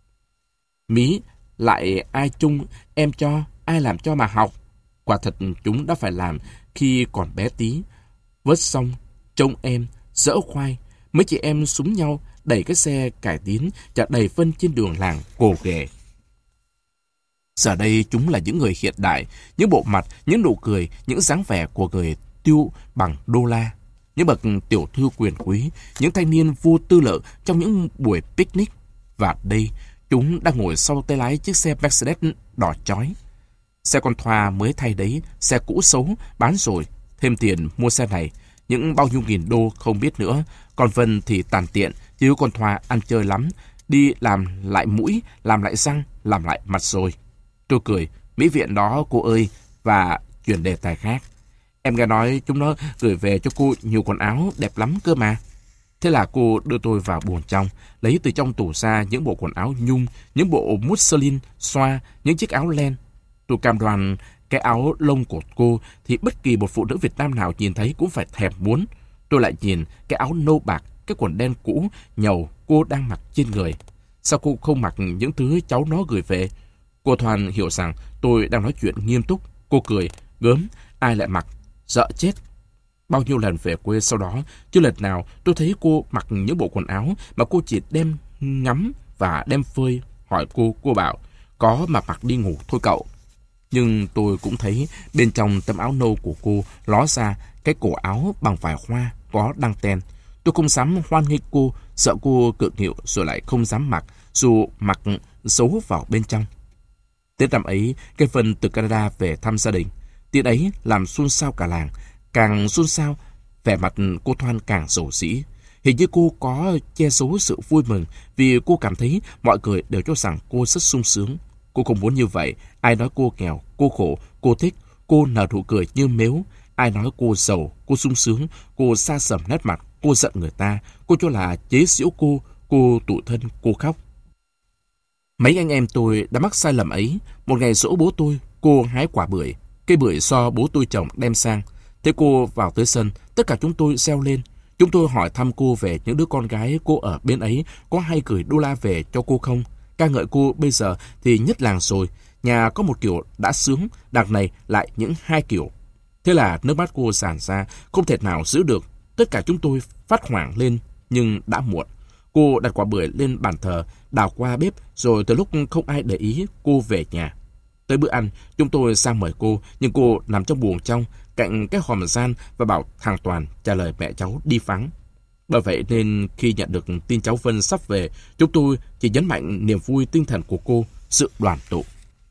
Mí, lại ai chung em cho, ai làm cho mà học. Quả thật chúng đã phải làm khi còn bé tí. Vớt xong, trông em, dỡ khoai, mấy chị em súng nhau đẩy cái xe cải tiến chở đầy phân trên đường làng cồ ghề. Giờ đây chúng là những người hiện đại, những bộ mặt, những nụ cười, những dáng vẻ của người tiêu bằng đô la, những bậc tiểu thư quyền quý, những thanh niên vô tư lự trong những buổi picnic. Và đây, chúng đang ngồi sau tay lái chiếc xe Mercedes đỏ chói. Xe con Thoa mới thay đấy, xe cũ xấu, bán rồi, thêm tiền mua xe này, những bao nhiêu nghìn đô không biết nữa. Còn Vân thì tàn tiện, chứ con Thoa ăn chơi lắm, đi làm lại mũi, làm lại răng, làm lại mặt rồi. Tôi cười: mỹ viện đó cô ơi, và chuyển đề tài khác. Em nghe nói chúng nó gửi về cho cô nhiều quần áo đẹp lắm cơ mà. Thế là cô đưa tôi vào buồng trong, lấy từ trong tủ ra những bộ quần áo nhung, những bộ muslin xoa, những chiếc áo len. Tôi cam đoan cái áo lông của cô thì bất kỳ một phụ nữ Việt Nam nào nhìn thấy cũng phải thèm muốn. Tôi lại nhìn cái áo nâu bạc, cái quần đen cũ, nhầu cô đang mặc trên người. Sao cô không mặc những thứ cháu nó gửi về? Cô Thoan hiểu rằng tôi đang nói chuyện nghiêm túc. Cô cười: gớm, ai lại mặc, sợ chết. Bao nhiêu lần về quê sau đó, chưa lần nào tôi thấy cô mặc những bộ quần áo mà cô chỉ đem ngắm và đem phơi. Hỏi cô, cô bảo: có mà mặc đi ngủ thôi cậu. Nhưng tôi cũng thấy bên trong tấm áo nâu của cô ló ra cái cổ áo bằng vải hoa có đăng ten. Tôi không dám hoan nghênh cô, sợ cô cự nghịu rồi lại không dám mặc, dù mặc giấu vào bên trong. Tết năm ấy, cái Vân từ Canada về thăm gia đình. Tin ấy làm xôn xao cả làng. Càng xôn xao, vẻ mặt cô Thoan càng rầu rĩ. Hình như cô có che giấu sự vui mừng, vì cô cảm thấy mọi người đều cho rằng cô rất sung sướng. Cô không muốn như vậy. Ai nói cô nghèo, cô khổ, cô thích, cô nở nụ cười như mếu. Ai nói cô giàu, cô sung sướng, cô xa sầm nét mặt, cô giận người ta, cô cho là chế giễu cô, cô tủi thân, cô khóc. Mấy anh em tôi đã mắc sai lầm ấy. Một ngày giỗ bố tôi, cô hái quả bưởi. Cây bưởi do bố tôi trồng đem sang. Thế cô vào tới sân, tất cả chúng tôi reo lên. Chúng tôi hỏi thăm cô về những đứa con gái cô ở bên ấy có hay gửi đô la về cho cô không. Ca ngợi cô bây giờ thì nhất làng rồi. Nhà có một kiểu đã sướng, đằng này lại những hai kiểu. Thế là nước mắt cô tràn ra, không thể nào giữ được. Tất cả chúng tôi phát hoảng lên, nhưng đã muộn. Cô đặt quả bưởi lên bàn thờ, đào qua bếp, rồi từ lúc không ai để ý, cô về nhà. Tới bữa ăn, chúng tôi sang mời cô, nhưng cô nằm trong buồng trong, cạnh cái hòm gian và bảo thằng Toàn trả lời mẹ cháu đi vắng. Bởi vậy nên khi nhận được tin cháu Vân sắp về, chúng tôi chỉ nhấn mạnh niềm vui tinh thần của cô, sự đoàn tụ.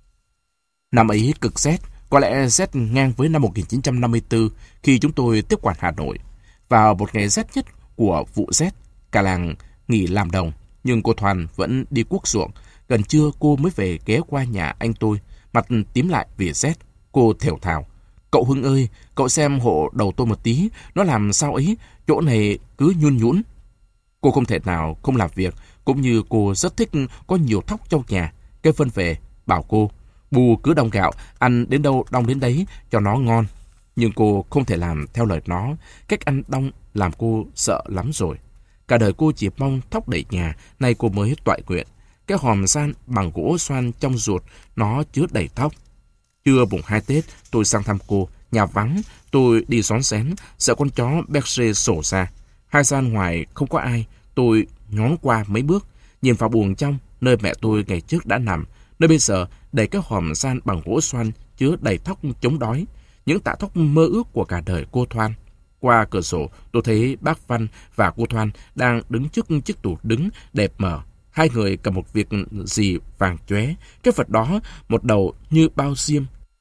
Năm ấy cực rét, có lẽ rét ngang với năm một nghìn chín trăm năm mươi tư khi chúng tôi tiếp quản Hà Nội. Vào một ngày rét nhất của vụ rét, cả làng nghỉ làm đồng, nhưng cô Thoàn vẫn đi cuốc ruộng. Gần trưa cô mới về ghé qua nhà anh tôi, mặt tím lại vì rét. Cô thều thào: "Cậu Hưng ơi, cậu xem hộ đầu tôi một tí, nó làm sao ấy, chỗ này cứ nhun nhũn." Cô không thể nào không làm việc, cũng như cô rất thích có nhiều thóc trong nhà. Cái Vân về, bảo cô: "Bù cứ đong gạo, ăn đến đâu đong đến đấy, cho nó ngon." Nhưng cô không thể làm theo lời nó, cách ăn đong làm cô sợ lắm rồi. Cả đời cô chỉ mong thóc đầy nhà, nay cô mới toại nguyện. Cái hòm san bằng gỗ xoan trong ruột, nó chứa đầy thóc. Trưa mùng hai Tết, tôi sang thăm cô, nhà vắng, tôi đi xón xén, sợ con chó Berger sổ ra. Hai gian ngoài không có ai, tôi nhón qua mấy bước, nhìn vào buồng trong, nơi mẹ tôi ngày trước đã nằm, nơi bây giờ đầy cái hòm san bằng gỗ xoan chứa đầy thóc chống đói, những tạ thóc mơ ước của cả đời cô Thoan. Qua cửa sổ, tôi thấy bác Văn và cô Thoan đang đứng trước chiếc tủ đứng đẹp mở. Hai người cầm một việc gì vàng chóe, cái vật đó một đầu như bao diêm,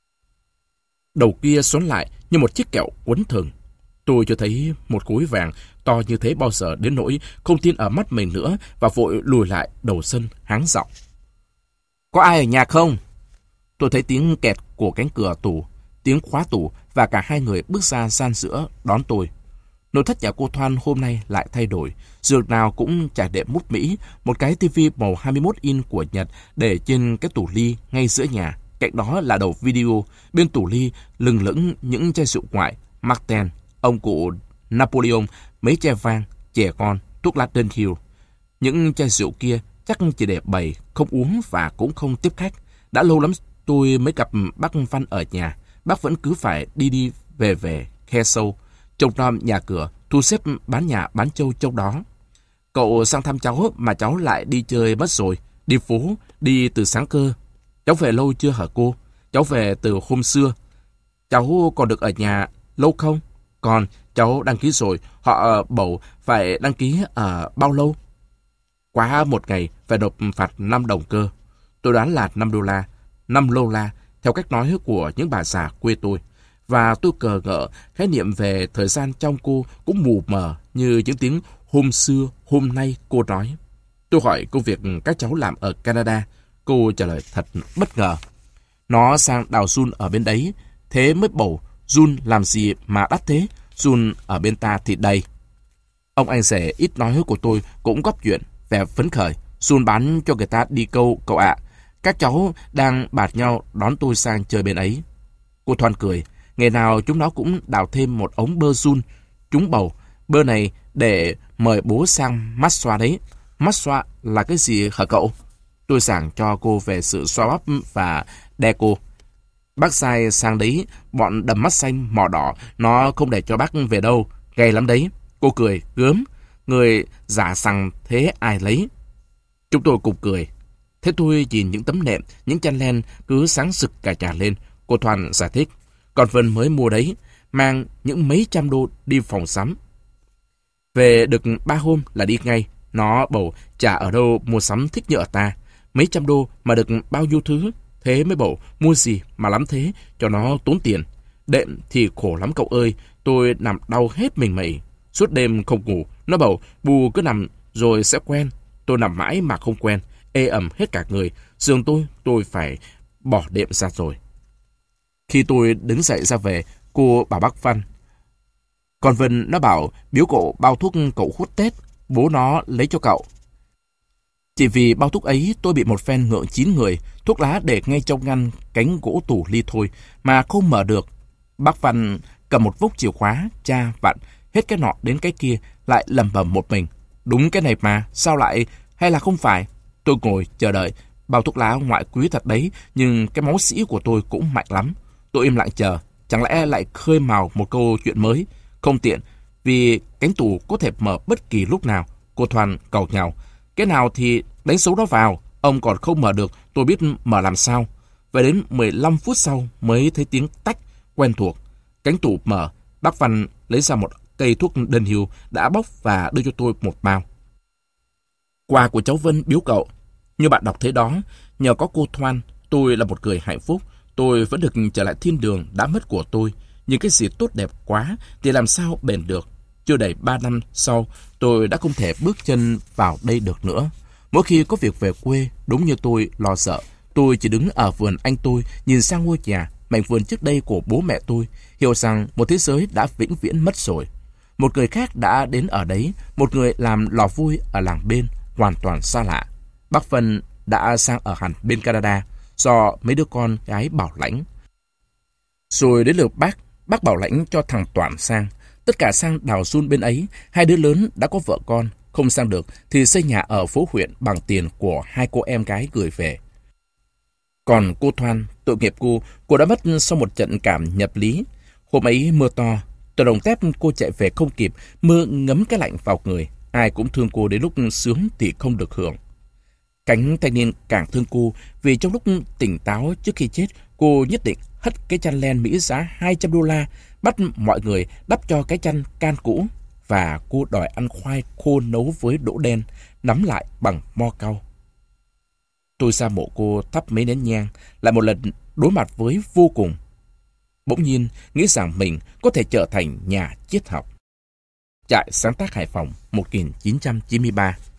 đầu kia xoắn lại như một chiếc kẹo quấn thừng. Tôi chưa thấy một khối vàng to như thế bao giờ, đến nỗi không tin ở mắt mình nữa, và vội lùi lại đầu sân háng giọng: "Có ai ở nhà không?" Tôi thấy tiếng kẹt của cánh cửa tủ, tiếng khóa tủ, và cả hai người bước ra gian giữa đón tôi. Nội thất nhà cô Thoan hôm nay lại thay đổi, giường nào cũng trải đệm mút Mỹ, một cái tivi màu hai mươi mốt inch của Nhật để trên cái tủ ly ngay giữa nhà. Cạnh đó là đầu video, bên tủ ly lừng lững những chai rượu ngoại, Martin, ông cụ Napoleon, mấy chai vang, chè con, thuốc lá Tân Hill. Những chai rượu kia chắc chỉ để bày, không uống và cũng không tiếp khách. Đã lâu lắm tôi mới gặp bác Văn ở nhà, bác vẫn cứ phải đi đi về về, khe sâu, trông nom nhà cửa, thu xếp bán nhà bán trâu trong đó. "Cậu sang thăm cháu mà cháu lại đi chơi mất rồi, đi phố, đi từ sáng cơ. Cháu về lâu chưa hả cô? Cháu về từ hôm xưa. Cháu còn được ở nhà lâu không? Còn, cháu đăng ký rồi, họ bảo phải đăng ký ở bao lâu?" "Quá một ngày phải nộp phạt năm đồng cơ." Tôi đoán là năm đô la, năm lô la, theo cách nói của những bà già quê tôi. Và tôi cờ ngợ, khái niệm về thời gian trong cô cũng mù mờ như những tiếng hôm xưa, hôm nay cô nói. Tôi hỏi công việc các cháu làm ở Canada. Cô trả lời thật bất ngờ: "Nó sang đào giun ở bên đấy, thế mới bầu, giun làm gì mà đắt thế, giun ở bên ta thì đầy." Ông anh rể ít nói của tôi cũng góp chuyện, vẻ phấn khởi: "Giun bán cho người ta đi câu cậu ạ. Các cháu đang bạt nhau đón tôi sang chơi bên ấy." Cô Thoan cười: "Ngày nào chúng nó cũng đào thêm một ống bơ giun. Chúng bầu, bơ này để mời bố sang mát xoa đấy." "Mát xoa là cái gì hả cậu?" Tôi giảng cho cô về sự xoa bắp và đe cô. "Bác sai sang đấy, bọn đầm mắt xanh, mỏ đỏ, nó không để cho bác về đâu, gay lắm đấy." Cô cười gớm: "Người giả sằng thế ai lấy?" Chúng tôi cùng cười. Thế tôi nhìn những tấm nệm, những chăn len cứ sáng rực cả nhà lên. Cô Thoan giải thích: "Con Vân mới mua đấy, mang những mấy trăm đô đi phòng sắm. Về được ba hôm là đi ngay. Nó bảo chả ở đâu mua sắm thích như ở ta. Mấy trăm đô mà được bao nhiêu thứ. Thế mới bảo mua gì mà lắm thế, cho nó tốn tiền. Đệm thì khổ lắm cậu ơi, tôi nằm đau hết mình mẩy. Suốt đêm không ngủ, nó bảo bù cứ nằm rồi sẽ quen. Tôi nằm mãi mà không quen, ê ẩm hết cả người. Giường tôi, tôi phải bỏ đệm ra rồi." Khi tôi đứng dậy ra về, cô bảo bác Văn: "Con Vân nó bảo biếu cậu bao thuốc cậu hút Tết, bố nó lấy cho cậu." Chỉ vì bao thuốc ấy tôi bị một phen ngượng chín người, thuốc lá để ngay trong ngăn cánh gỗ tủ ly thôi mà không mở được. Bác Văn cầm một vốc chìa khóa, tra vặn, hết cái nọ đến cái kia, lại lẩm bẩm một mình. Đúng cái này mà, sao lại, hay là không phải? Tôi ngồi chờ đợi, bao thuốc lá ngoại quý thật đấy, nhưng cái máu sĩ của tôi cũng mạnh lắm. Tôi im lặng chờ, chẳng lẽ lại khơi mào một câu chuyện mới? Không tiện, vì cánh tủ có thể mở bất kỳ lúc nào. Cô Thoan cầu nhào. Cái nào thì đánh số đó vào, ông còn không mở được, tôi biết mở làm sao. Vậy đến mười lăm phút sau mới thấy tiếng tách quen thuộc. Cánh tủ mở, bác Văn lấy ra một cây thuốc đơn hiệu đã bóc và đưa cho tôi một bao. Quà của cháu Vân biếu cậu. Như bạn đọc thế đó, nhờ có cô Thoan, tôi là một người hạnh phúc. Tôi vẫn được trở lại thiên đường đã mất của tôi. Nhưng cái gì tốt đẹp quá thì làm sao bền được. Chưa đầy ba năm sau, tôi đã không thể bước chân vào đây được nữa. Mỗi khi có việc về quê, đúng như tôi lo sợ, tôi chỉ đứng ở vườn anh tôi, nhìn sang ngôi nhà, mảnh vườn trước đây của bố mẹ tôi, hiểu rằng một thế giới đã vĩnh viễn mất rồi. Một người khác đã đến ở đấy, một người làm lò vui ở làng bên, hoàn toàn xa lạ. Bác Vân đã sang ở hẳn bên Canada, do mấy đứa con gái bảo lãnh. Rồi đến lượt bác, bác bảo lãnh cho thằng Toản sang. Tất cả sang đào Sun bên ấy, hai đứa lớn đã có vợ con, không sang được thì xây nhà ở phố huyện bằng tiền của hai cô em gái gửi về. Còn cô Thoan, tội nghiệp cô, cô đã mất sau một trận cảm nhập lý. Hôm ấy mưa to, từ Đồng Tép cô chạy về không kịp, mưa ngấm cái lạnh vào người. Ai cũng thương cô đến lúc sướng thì không được hưởng. Cánh thanh niên càng thương cô vì trong lúc tỉnh táo trước khi chết, cô nhất định hất cái chăn len Mỹ giá hai trăm đô la, bắt mọi người đắp cho cái chăn can cũ, và cô đòi ăn khoai khô nấu với đỗ đen, nắm lại bằng mo cau. Tôi ra mộ cô thắp mấy nén nhang, lại một lần đối mặt với vô cùng. Bỗng nhiên nghĩ rằng mình có thể trở thành nhà triết học. Trại sáng tác Hải Phòng một nghìn chín trăm chín mươi ba.